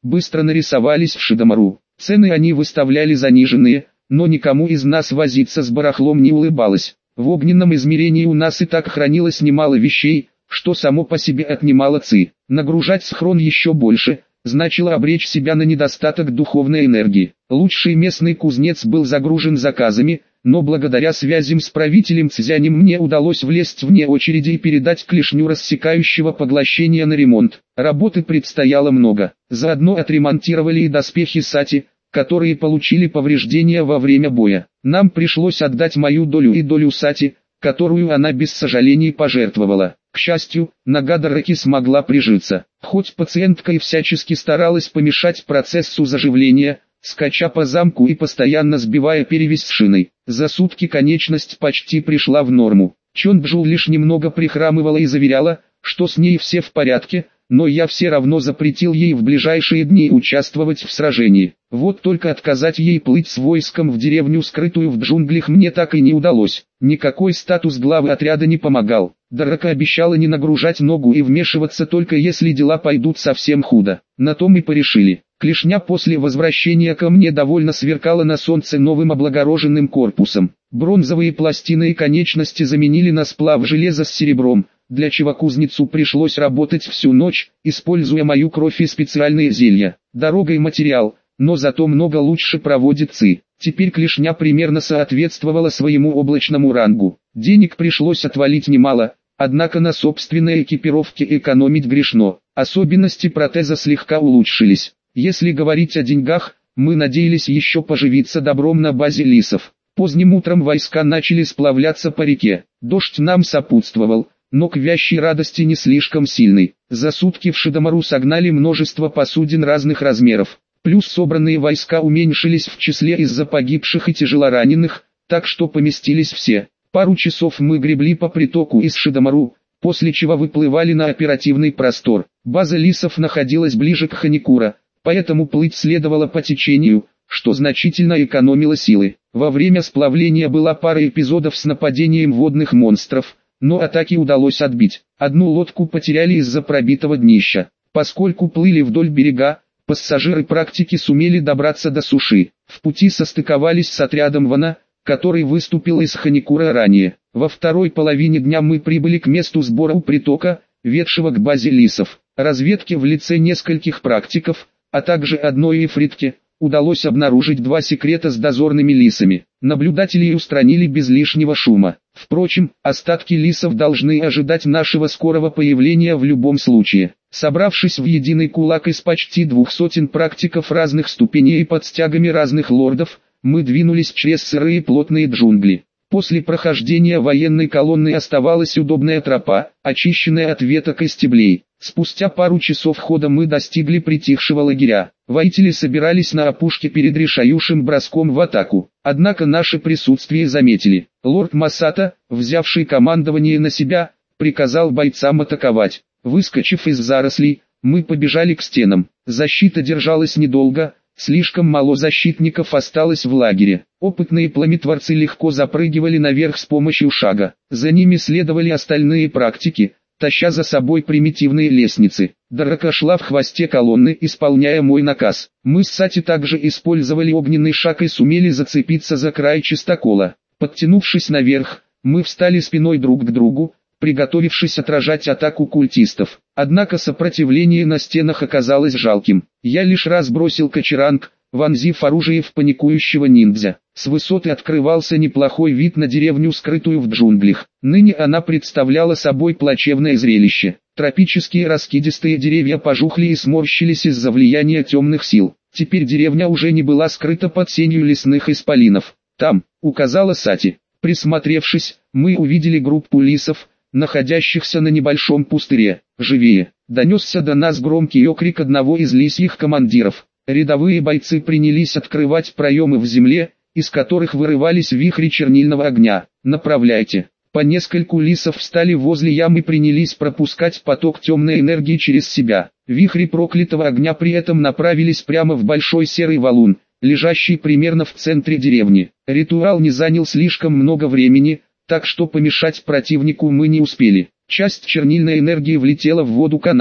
быстро нарисовались в Шидамару. Цены они выставляли заниженные, но никому из нас возиться с барахлом не улыбалось. В огненном измерении у нас и так хранилось немало вещей, что само по себе отнимало ци. Нагружать схрон еще больше значило обречь себя на недостаток духовной энергии. Лучший местный кузнец был загружен заказами, но благодаря связям с правителем Цзянем мне удалось влезть вне очереди и передать клешню рассекающего поглощения на ремонт. Работы предстояло много. Заодно отремонтировали и доспехи Сати, которые получили повреждения во время боя. Нам пришлось отдать мою долю и долю Сати, которую она без сожалений пожертвовала. К счастью, нога Дараки смогла прижиться. Хоть пациентка и всячески старалась помешать процессу заживления, скача по замку и постоянно сбивая перевязь с шиной, за сутки конечность почти пришла в норму. Чонджу лишь немного прихрамывала и заверяла, что с ней все в порядке, но я все равно запретил ей в ближайшие дни участвовать в сражении. Вот только отказать ей плыть с войском в деревню, скрытую в джунглях, мне так и не удалось. Никакой статус главы отряда не помогал. Дарака обещала не нагружать ногу и вмешиваться только если дела пойдут совсем худо. На том и порешили. Клешня после возвращения ко мне довольно сверкала на солнце новым облагороженным корпусом. Бронзовые пластины и конечности заменили на сплав железа с серебром, для чего кузнецу пришлось работать всю ночь, используя мою кровь и специальные зелья. Дорога и материал, но зато много лучше проводит ци. Теперь клешня примерно соответствовала своему облачному рангу. Денег пришлось отвалить немало, однако на собственной экипировке экономить грешно. Особенности протеза слегка улучшились. Если говорить о деньгах, мы надеялись еще поживиться добром на базе лисов. Поздним утром войска начали сплавляться по реке. Дождь нам сопутствовал, но к вящей радости не слишком сильный. За сутки в Шидамару согнали множество посудин разных размеров. Плюс собранные войска уменьшились в числе из-за погибших и тяжелораненых, так что поместились все. Пару часов мы гребли по притоку из Шидамару, после чего выплывали на оперативный простор. База лисов находилась ближе к Ханикура, поэтому плыть следовало по течению, что значительно экономило силы. Во время сплавления была пара эпизодов с нападением водных монстров, но атаки удалось отбить. Одну лодку потеряли из-за пробитого днища. Поскольку плыли вдоль берега, пассажиры практики сумели добраться до суши. В пути состыковались с отрядом Вана, который выступил из Ханикура ранее. Во второй половине дня мы прибыли к месту сбора у притока, ведшего к базе лисов. Разведке в лице нескольких практиков, а также одной эфритке, удалось обнаружить два секрета с дозорными лисами. Наблюдателей устранили без лишнего шума. Впрочем, остатки лисов должны ожидать нашего скорого появления в любом случае. Собравшись в единый кулак из почти двух сотен практиков разных ступеней и под стягами разных лордов, мы двинулись через сырые плотные джунгли. После прохождения военной колонны оставалась удобная тропа, очищенная от веток и стеблей. Спустя пару часов хода мы достигли притихшего лагеря. Воители собирались на опушке перед решающим броском в атаку. Однако наше присутствие заметили. Лорд Масата, взявший командование на себя, приказал бойцам атаковать. Выскочив из зарослей, мы побежали к стенам. Защита держалась недолго. Слишком мало защитников осталось в лагере. Опытные пламетворцы легко запрыгивали наверх с помощью шага. За ними следовали остальные практики, таща за собой примитивные лестницы. Дарака шла в хвосте колонны, исполняя мой наказ. Мы с Сати также использовали огненный шаг и сумели зацепиться за край чистокола. Подтянувшись наверх, мы встали спиной друг к другу, приготовившись отражать атаку культистов. Однако сопротивление на стенах оказалось жалким. Я лишь раз бросил кочеранг, вонзив оружие в паникующего ниндзя. С высоты открывался неплохой вид на деревню, скрытую в джунглях. Ныне она представляла собой плачевное зрелище. Тропические раскидистые деревья пожухли и сморщились из-за влияния темных сил. Теперь деревня уже не была скрыта под сенью лесных исполинов. «Там», — указала Сати. Присмотревшись, мы увидели группу лисов, находящихся на небольшом пустыре. «Живее!» — донесся до нас громкий окрик одного из лисьих командиров. Рядовые бойцы принялись открывать проемы в земле, из которых вырывались вихри чернильного огня. «Направляйте!» По нескольку лисов встали возле ям и принялись пропускать поток темной энергии через себя. Вихри проклятого огня при этом направились прямо в большой серый валун, лежащий примерно в центре деревни. Ритуал не занял слишком много времени, так что помешать противнику мы не успели. Часть чернильной энергии влетела в воду канала.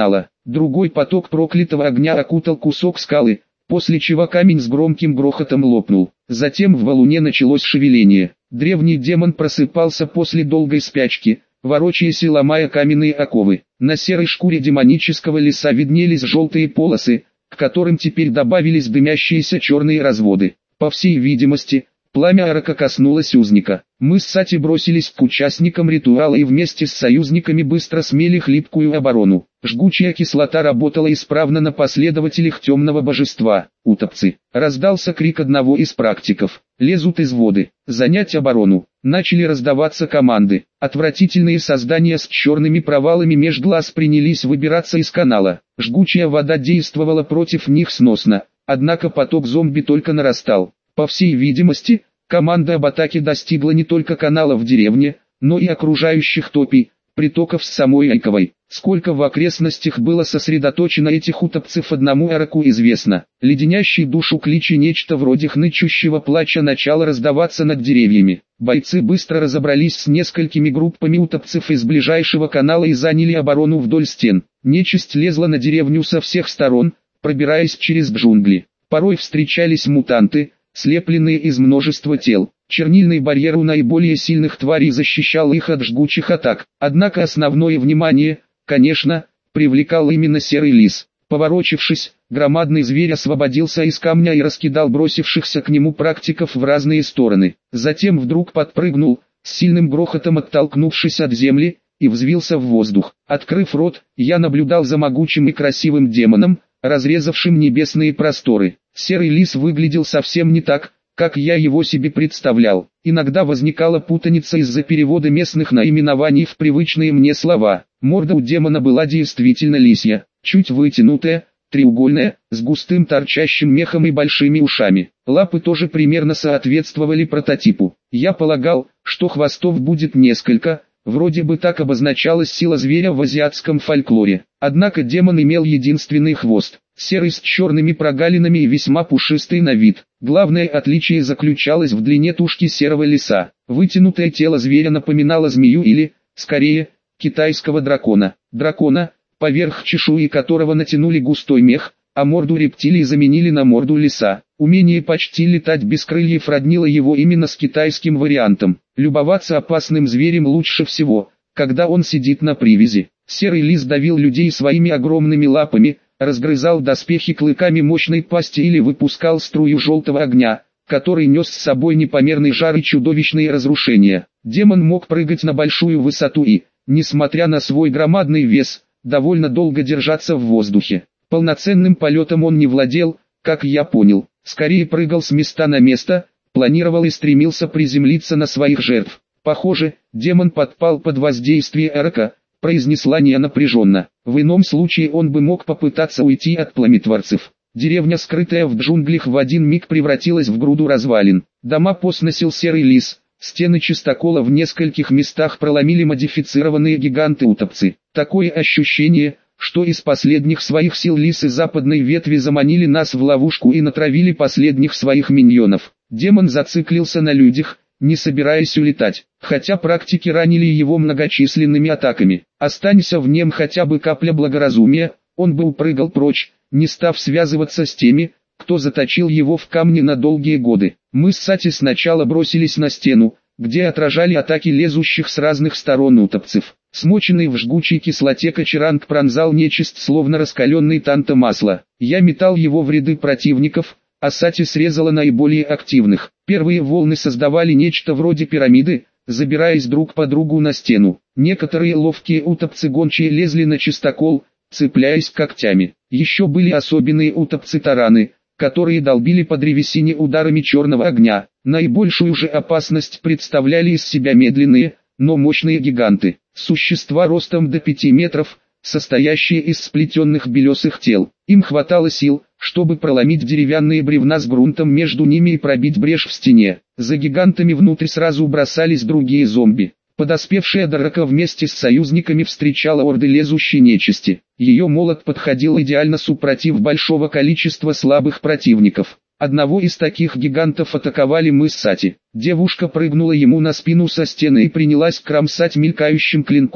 Другой поток проклятого огня окутал кусок скалы, после чего камень с громким грохотом лопнул. Затем в валуне началось шевеление. Древний демон просыпался после долгой спячки, ворочаясь и ломая каменные оковы. На серой шкуре демонического лиса виднелись желтые полосы, к которым теперь добавились дымящиеся черные разводы. По всей видимости, пламя Арака коснулось узника. Мы с Сати бросились к участникам ритуала и вместе с союзниками быстро смели хлипкую оборону. Жгучая кислота работала исправно на последователях темного божества. «Утопцы!» — раздался крик одного из практиков. «Лезут из воды! Занять оборону!» Начали раздаваться команды. Отвратительные создания с черными провалами меж глаз принялись выбираться из канала. Жгучая вода действовала против них сносно, однако поток зомби только нарастал. По всей видимости, команда об атаке достигла не только канала в деревне, но и окружающих топий, притоков с самой Айковой. Сколько в окрестностях было сосредоточено этих утопцев одному Араку известно. Леденящий душу клич и нечто вроде хнычущего плача начало раздаваться над деревьями. Бойцы быстро разобрались с несколькими группами утопцев из ближайшего канала и заняли оборону вдоль стен. Нечисть лезла на деревню со всех сторон, пробираясь через джунгли. Порой встречались мутанты, слепленные из множества тел. Чернильный барьер у наиболее сильных тварей защищал их от жгучих атак. Однако основное внимание, конечно, привлекал именно серый лис. Поворочившись, громадный зверь освободился из камня и раскидал бросившихся к нему практиков в разные стороны. Затем вдруг подпрыгнул, с сильным грохотом оттолкнувшись от земли, и взвился в воздух. Открыв рот, я наблюдал за могучим и красивым демоном, разрезавшим небесные просторы. Серый лис выглядел совсем не так, как я его себе представлял. Иногда возникала путаница из-за перевода местных наименований в привычные мне слова. Морда у демона была действительно лисья, чуть вытянутая, треугольная, с густым торчащим мехом и большими ушами. Лапы тоже примерно соответствовали прототипу. Я полагал, что хвостов будет несколько, вроде бы так обозначалась сила зверя в азиатском фольклоре. Однако демон имел единственный хвост, серый с черными прогалинами и весьма пушистый на вид. Главное отличие заключалось в длине тушки серого лиса. Вытянутое тело зверя напоминало змею или, скорее, китайского дракона. Дракона, поверх чешуи которого натянули густой мех, а морду рептилии заменили на морду лиса. Умение почти летать без крыльев роднило его именно с китайским вариантом. Любоваться опасным зверем лучше всего, когда он сидит на привязи. Серый лис давил людей своими огромными лапами, разгрызал доспехи клыками мощной пасти или выпускал струю желтого огня, который нес с собой непомерный жар и чудовищные разрушения. Демон мог прыгать на большую высоту и, несмотря на свой громадный вес, довольно долго держаться в воздухе. Полноценным полетом он не владел, как я понял, скорее прыгал с места на место, планировал и стремился приземлиться на своих жертв. Похоже, демон подпал под воздействие Арака, произнесла Ния напряженно. В ином случае он бы мог попытаться уйти от пламетворцев. Деревня, скрытая в джунглях, в один миг превратилась в груду развалин. Дома посносил серый лис, стены чистокола в нескольких местах проломили модифицированные гиганты-утопцы. Такое ощущение, что из последних своих сил лисы западной ветви заманили нас в ловушку и натравили последних своих миньонов. Демон зациклился на людях, не собираясь улетать, хотя практики ранили его многочисленными атаками. Останься в нем хотя бы капля благоразумия, он бы упрыгал прочь, не став связываться с теми, кто заточил его в камне на долгие годы. Мы с Сати сначала бросились на стену, где отражали атаки лезущих с разных сторон утопцев. Смоченный в жгучей кислоте кочеранг пронзал нечисть словно раскаленный танто масла. Я метал его в ряды противников, а Сати срезала наиболее активных. Первые волны создавали нечто вроде пирамиды, забираясь друг по другу на стену. Некоторые ловкие утопцы-гончие лезли на чистокол, цепляясь когтями. Еще были особенные утопцы-тараны, которые долбили по древесине ударами черного огня. Наибольшую же опасность представляли из себя медленные, но мощные гиганты. Существа ростом до пяти метров, состоящие из сплетенных белесых тел. Им хватало сил, чтобы проломить деревянные бревна с грунтом между ними и пробить брешь в стене. За гигантами внутрь сразу бросались другие зомби. Подоспевшая Драка вместе с союзниками встречала орды лезущей нечисти. Ее молот подходил идеально супротив большого количества слабых противников. Одного из таких гигантов атаковали мы с Сати. Девушка прыгнула ему на спину со стены и принялась кромсать мелькающим клинком.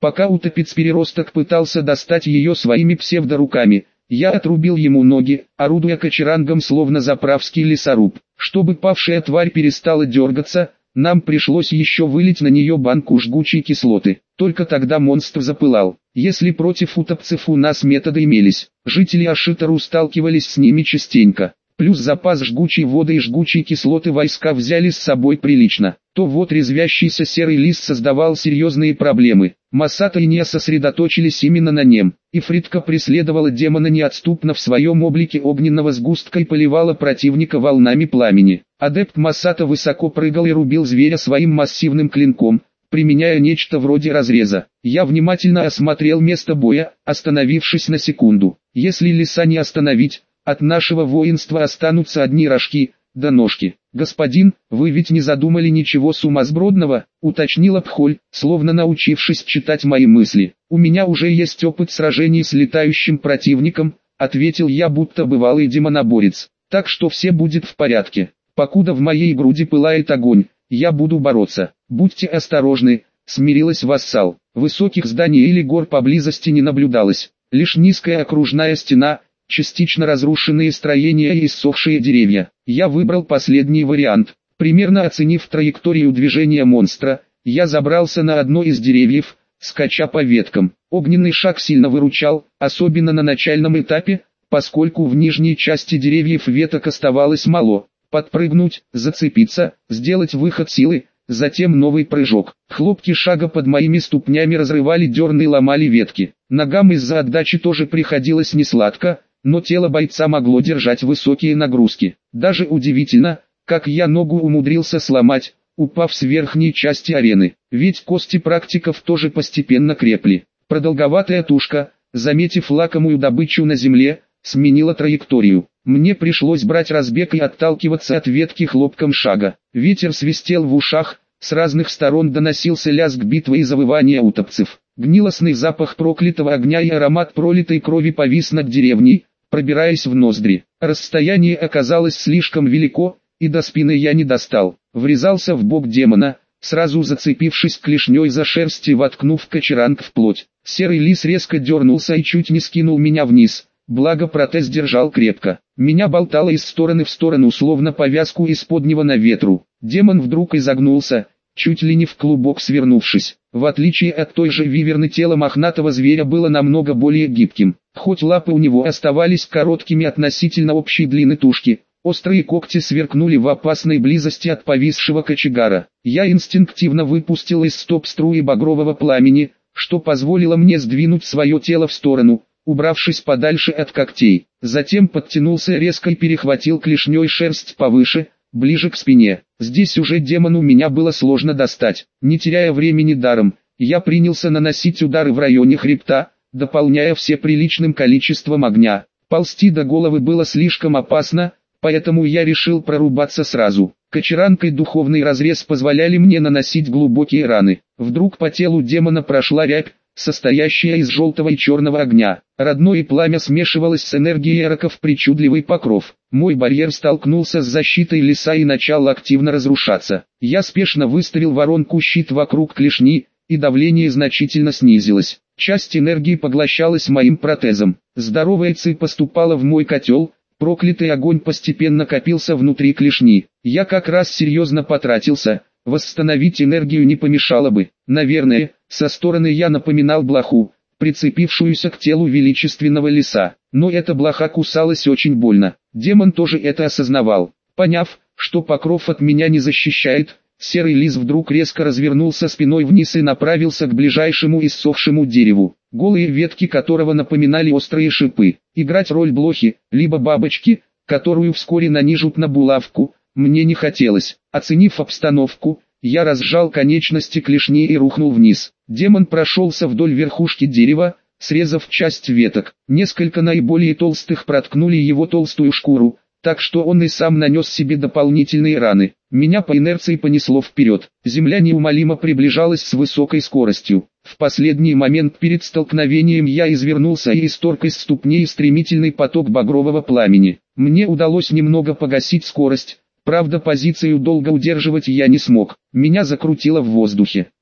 Пока утопец-переросток пытался достать ее своими псевдоруками, я отрубил ему ноги, орудуя кочерангом словно заправский лесоруб. Чтобы павшая тварь перестала дергаться, нам пришлось еще вылить на нее банку жгучей кислоты. Только тогда монстр запылал. Если против утопцев у нас методы имелись, жители Ашитару сталкивались с ними частенько. Плюс запас жгучей воды и жгучей кислоты войска взяли с собой прилично, то вот резвящийся серый лис создавал серьезные проблемы. Масата и Ния сосредоточились именно на нем. Ифритка преследовала демона неотступно в своем облике огненного сгустка и поливала противника волнами пламени. Адепт Масата высоко прыгал и рубил зверя своим массивным клинком, применяя нечто вроде разреза. Я внимательно осмотрел место боя, остановившись на секунду. Если лиса не остановить, от нашего воинства останутся одни рожки, да ножки. «Господин, вы ведь не задумали ничего сумасбродного?» — уточнила Пхоль, словно научившись читать мои мысли. «У меня уже есть опыт сражений с летающим противником», — ответил я, будто бывалый демоноборец. «Так что все будет в порядке. Покуда в моей груди пылает огонь, я буду бороться. Будьте осторожны», — смирилась вассал. Высоких зданий или гор поблизости не наблюдалось. Лишь низкая окружная стена, частично разрушенные строения и иссохшие деревья. Я выбрал последний вариант. Примерно оценив траекторию движения монстра, я забрался на одно из деревьев, скача по веткам. Огненный шаг сильно выручал, особенно на начальном этапе, поскольку в нижней части деревьев веток оставалось мало. Подпрыгнуть, зацепиться, сделать выход силы, затем новый прыжок. Хлопки шага под моими ступнями разрывали дерны и ломали ветки. Ногам из-за отдачи тоже приходилось несладко, но тело бойца могло держать высокие нагрузки. Даже удивительно, как я ногу умудрился сломать, упав с верхней части арены. Ведь кости практиков тоже постепенно крепли. Продолговатая тушка, заметив лакомую добычу на земле, сменила траекторию. Мне пришлось брать разбег и отталкиваться от ветки хлопком шага. Ветер свистел в ушах, с разных сторон доносился лязг битвы и завывание утопцев. Гнилостный запах проклятого огня и аромат пролитой крови повис над деревней, пробираясь в ноздри. Расстояние оказалось слишком велико, и до спины я не достал. Врезался в бок демона, сразу зацепившись клешней за шерсть и воткнув кочеранг в плоть. Серый лис резко дернулся и чуть не скинул меня вниз, благо протез держал крепко. Меня болтало из стороны в сторону, словно повязку из-под него на ветру. Демон вдруг изогнулся, чуть ли не в клубок свернувшись. В отличие от той же виверны, тело мохнатого зверя было намного более гибким. Хоть лапы у него оставались короткими относительно общей длины тушки, острые когти сверкнули в опасной близости от повисшего кочегара. Я инстинктивно выпустил из стоп струи багрового пламени, что позволило мне сдвинуть свое тело в сторону, убравшись подальше от когтей. Затем подтянулся резко и перехватил клешней шерсть повыше, ближе к спине. Здесь уже демону меня было сложно достать. Не теряя времени даром, я принялся наносить удары в районе хребта, дополняя все приличным количеством огня. Ползти до головы было слишком опасно, поэтому я решил прорубаться сразу. Кочеранг и духовный разрез позволяли мне наносить глубокие раны. Вдруг по телу демона прошла рябь, состоящая из желтого и черного огня. Родное пламя смешивалось с энергией эрока в причудливый покров. Мой барьер столкнулся с защитой леса и начал активно разрушаться. Я спешно выставил воронку щит вокруг клешни, и давление значительно снизилось. Часть энергии поглощалась моим протезом. Здоровая ци поступала в мой котел, проклятый огонь постепенно копился внутри клешни. Я как раз серьезно потратился. Восстановить энергию не помешало бы. Наверное, со стороны я напоминал блоху, прицепившуюся к телу величественного лиса. Но эта блоха кусалась очень больно. Демон тоже это осознавал. Поняв, что покров от меня не защищает, серый лис вдруг резко развернулся спиной вниз и направился к ближайшему иссохшему дереву, голые ветки которого напоминали острые шипы. Играть роль блохи, либо бабочки, которую вскоре нанижут на булавку, мне не хотелось. Оценив обстановку, я разжал конечности клешни и рухнул вниз. Демон прошелся вдоль верхушки дерева, срезав часть веток. Несколько наиболее толстых проткнули его толстую шкуру, так что он и сам нанес себе дополнительные раны. Меня по инерции понесло вперед. Земля неумолимо приближалась с высокой скоростью. В последний момент перед столкновением я извернулся и исторг из ступней стремительный поток багрового пламени. Мне удалось немного погасить скорость. Правда, позицию долго удерживать я не смог. Меня закрутило в воздухе.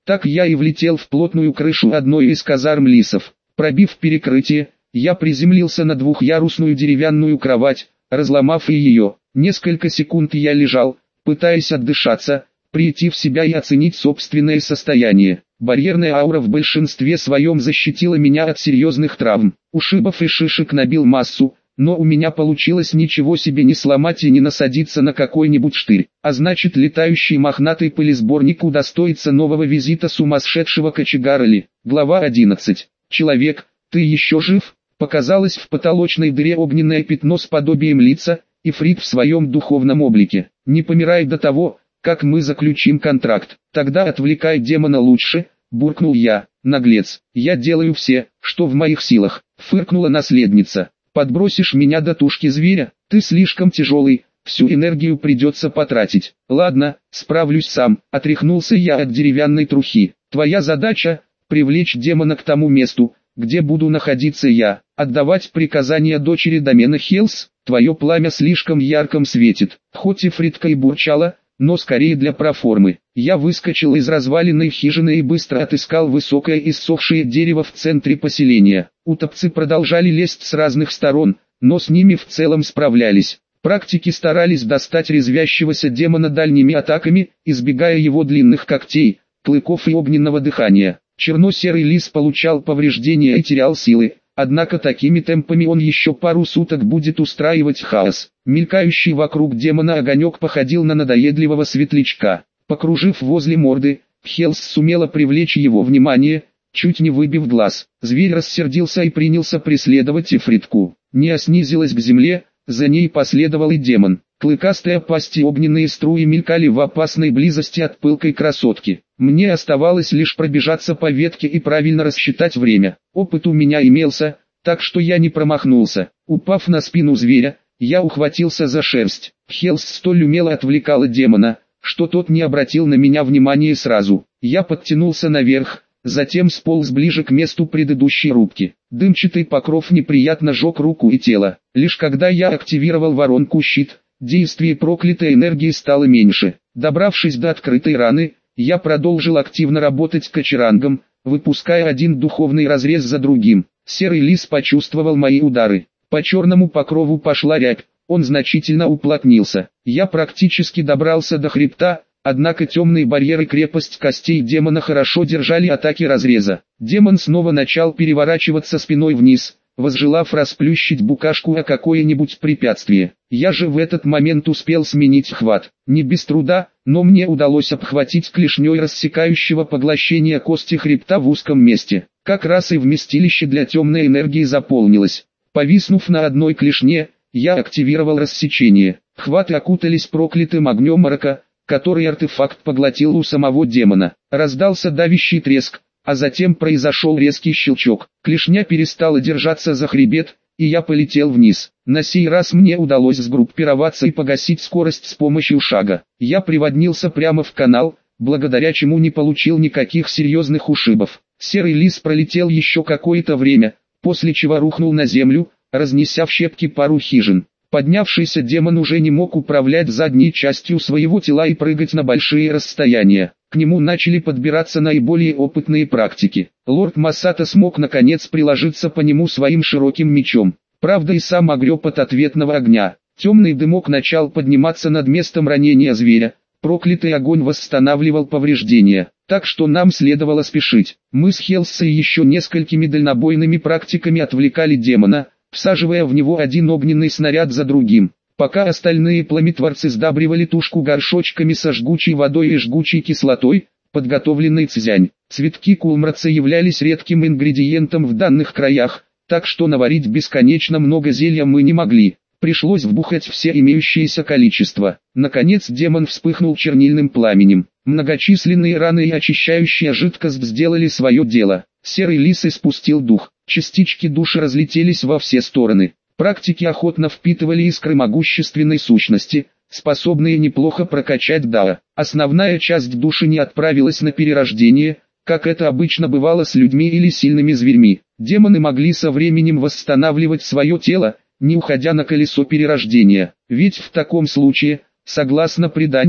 Так я и влетел в плотную крышу одной из казарм лисов. Пробив перекрытие, я приземлился на двухъярусную деревянную кровать, разломав и ее. Несколько секунд я лежал, пытаясь отдышаться, прийти в себя и оценить собственное состояние. Барьерная аура в большинстве своем защитила меня от серьезных травм. Ушибов и шишек набил массу, но у меня получилось ничего себе не сломать и не насадиться на какой-нибудь штырь. А значит, летающий мохнатый пылесборник удостоится нового визита сумасшедшего кочегара Ли. Глава одиннадцать. Человек, ты еще жив? Показалось в потолочной дыре огненное пятно с подобием лица, Ифрит в своем духовном облике. Не помирай до того, как мы заключим контракт. Тогда отвлекай демона лучше, буркнул я. Наглец, я делаю все, что в моих силах, фыркнула наследница. Подбросишь меня до тушки зверя, ты слишком тяжелый, всю энергию придется потратить. Ладно, справлюсь сам, отряхнулся я от деревянной трухи. Твоя задача — привлечь демона к тому месту, где буду находиться я, отдавать приказания дочери домена Хелс. Твое пламя слишком ярком светит. Хоть и Фридка и бурчала, но скорее для проформы. Я выскочил из разваленной хижины и быстро отыскал высокое иссохшее дерево в центре поселения. Утопцы продолжали лезть с разных сторон, но с ними в целом справлялись. Практики старались достать резвящегося демона дальними атаками, избегая его длинных когтей, клыков и огненного дыхания. Черно-серый лис получал повреждения и терял силы. Однако такими темпами он еще пару суток будет устраивать хаос. Мелькающий вокруг демона огонек походил на надоедливого светлячка. Покружив возле морды, Хелс сумела привлечь его внимание, чуть не выбив глаз. Зверь рассердился и принялся преследовать Ифритку. Неа снизилась к земле, за ней последовал и демон. Клыкастые пасти огненные струи мелькали в опасной близости от пылкой красотки. Мне оставалось лишь пробежаться по ветке и правильно рассчитать время. Опыт у меня имелся, так что я не промахнулся. Упав на спину зверя, я ухватился за шерсть. Хелс столь умело отвлекала демона, что тот не обратил на меня внимания сразу. Я подтянулся наверх, затем сполз ближе к месту предыдущей рубки. Дымчатый покров неприятно жег руку и тело. Лишь когда я активировал воронку щит, действие проклятой энергии стало меньше. Добравшись до открытой раны, я продолжил активно работать кочерангом, выпуская один духовный разрез за другим. Серый лис почувствовал мои удары. По черному покрову пошла рябь, он значительно уплотнился. Я практически добрался до хребта, однако темные барьеры крепость костей демона хорошо держали атаки разреза. Демон снова начал переворачиваться спиной вниз, возжелав расплющить букашку о какое-нибудь препятствие. Я же в этот момент успел сменить хват. Не без труда, но мне удалось обхватить клешней рассекающего поглощения кости хребта в узком месте. Как раз и вместилище для темной энергии заполнилось. Повиснув на одной клешне, я активировал рассечение. Хваты окутались проклятым огнем мрака, который артефакт поглотил у самого демона. Раздался давящий треск, а затем произошел резкий щелчок. Клешня перестала держаться за хребет, и я полетел вниз. На сей раз мне удалось сгруппироваться и погасить скорость с помощью шага. Я приводнился прямо в канал, благодаря чему не получил никаких серьезных ушибов. Серый лис пролетел еще какое-то время, после чего рухнул на землю, разнеся в щепки пару хижин. Поднявшийся демон уже не мог управлять задней частью своего тела и прыгать на большие расстояния. К нему начали подбираться наиболее опытные практики. Лорд Массата смог наконец приложиться по нему своим широким мечом. Правда, и сам огреб от ответного огня. Темный дымок начал подниматься над местом ранения зверя. Проклятый огонь восстанавливал повреждения, так что нам следовало спешить. Мы с Хелсой и еще несколькими дальнобойными практиками отвлекали демона, всаживая в него один огненный снаряд за другим, пока остальные пламетворцы сдабривали тушку горшочками со жгучей водой и жгучей кислотой, подготовленной цзянь. Цветки кулмраца являлись редким ингредиентом в данных краях, так что наварить бесконечно много зелья мы не могли. Пришлось вбухать все имеющееся количество. Наконец демон вспыхнул чернильным пламенем. Многочисленные раны и очищающая жидкость сделали свое дело. Серый лис испустил дух. Частички души разлетелись во все стороны. Практики охотно впитывали искры могущественной сущности, способные неплохо прокачать дао. Основная часть души не отправилась на перерождение, как это обычно бывало с людьми или сильными зверьми. Демоны могли со временем восстанавливать свое тело, не уходя на колесо перерождения. Ведь в таком случае, согласно преданиям,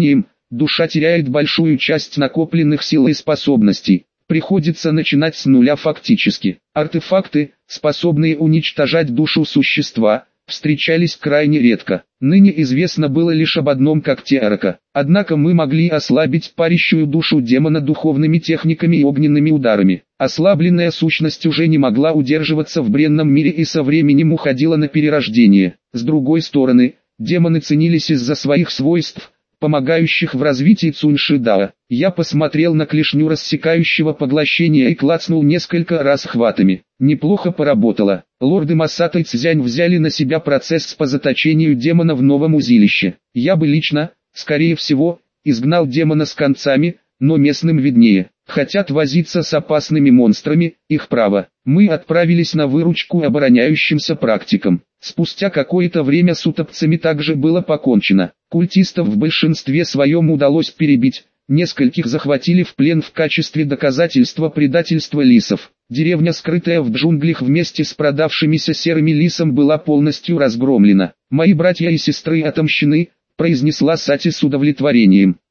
душа теряет большую часть накопленных сил и способностей. Приходится начинать с нуля фактически. Артефакты, способные уничтожать душу существа, встречались крайне редко. Ныне известно было лишь об одном когте Арака. Однако мы могли ослабить парящую душу демона духовными техниками и огненными ударами. Ослабленная сущность уже не могла удерживаться в бренном мире и со временем уходила на перерождение. С другой стороны, демоны ценились из-за своих свойств, помогающих в развитии Цуньши-дао. Я посмотрел на клешню рассекающего поглощения и клацнул несколько раз хватами. Неплохо поработало. Лорды Масата и Цзянь взяли на себя процесс по заточению демона в новом узилище. Я бы лично, скорее всего, изгнал демона с концами, но местным виднее. Хотят возиться с опасными монстрами, их право. Мы отправились на выручку обороняющимся практикам. Спустя какое-то время с утопцами также было покончено. Культистов в большинстве своем удалось перебить, нескольких захватили в плен в качестве доказательства предательства лисов. Деревня, скрытая в джунглях вместе с продавшимися серыми лисом, была полностью разгромлена. «Мои братья и сестры отомщены», — произнесла Сати с удовлетворением.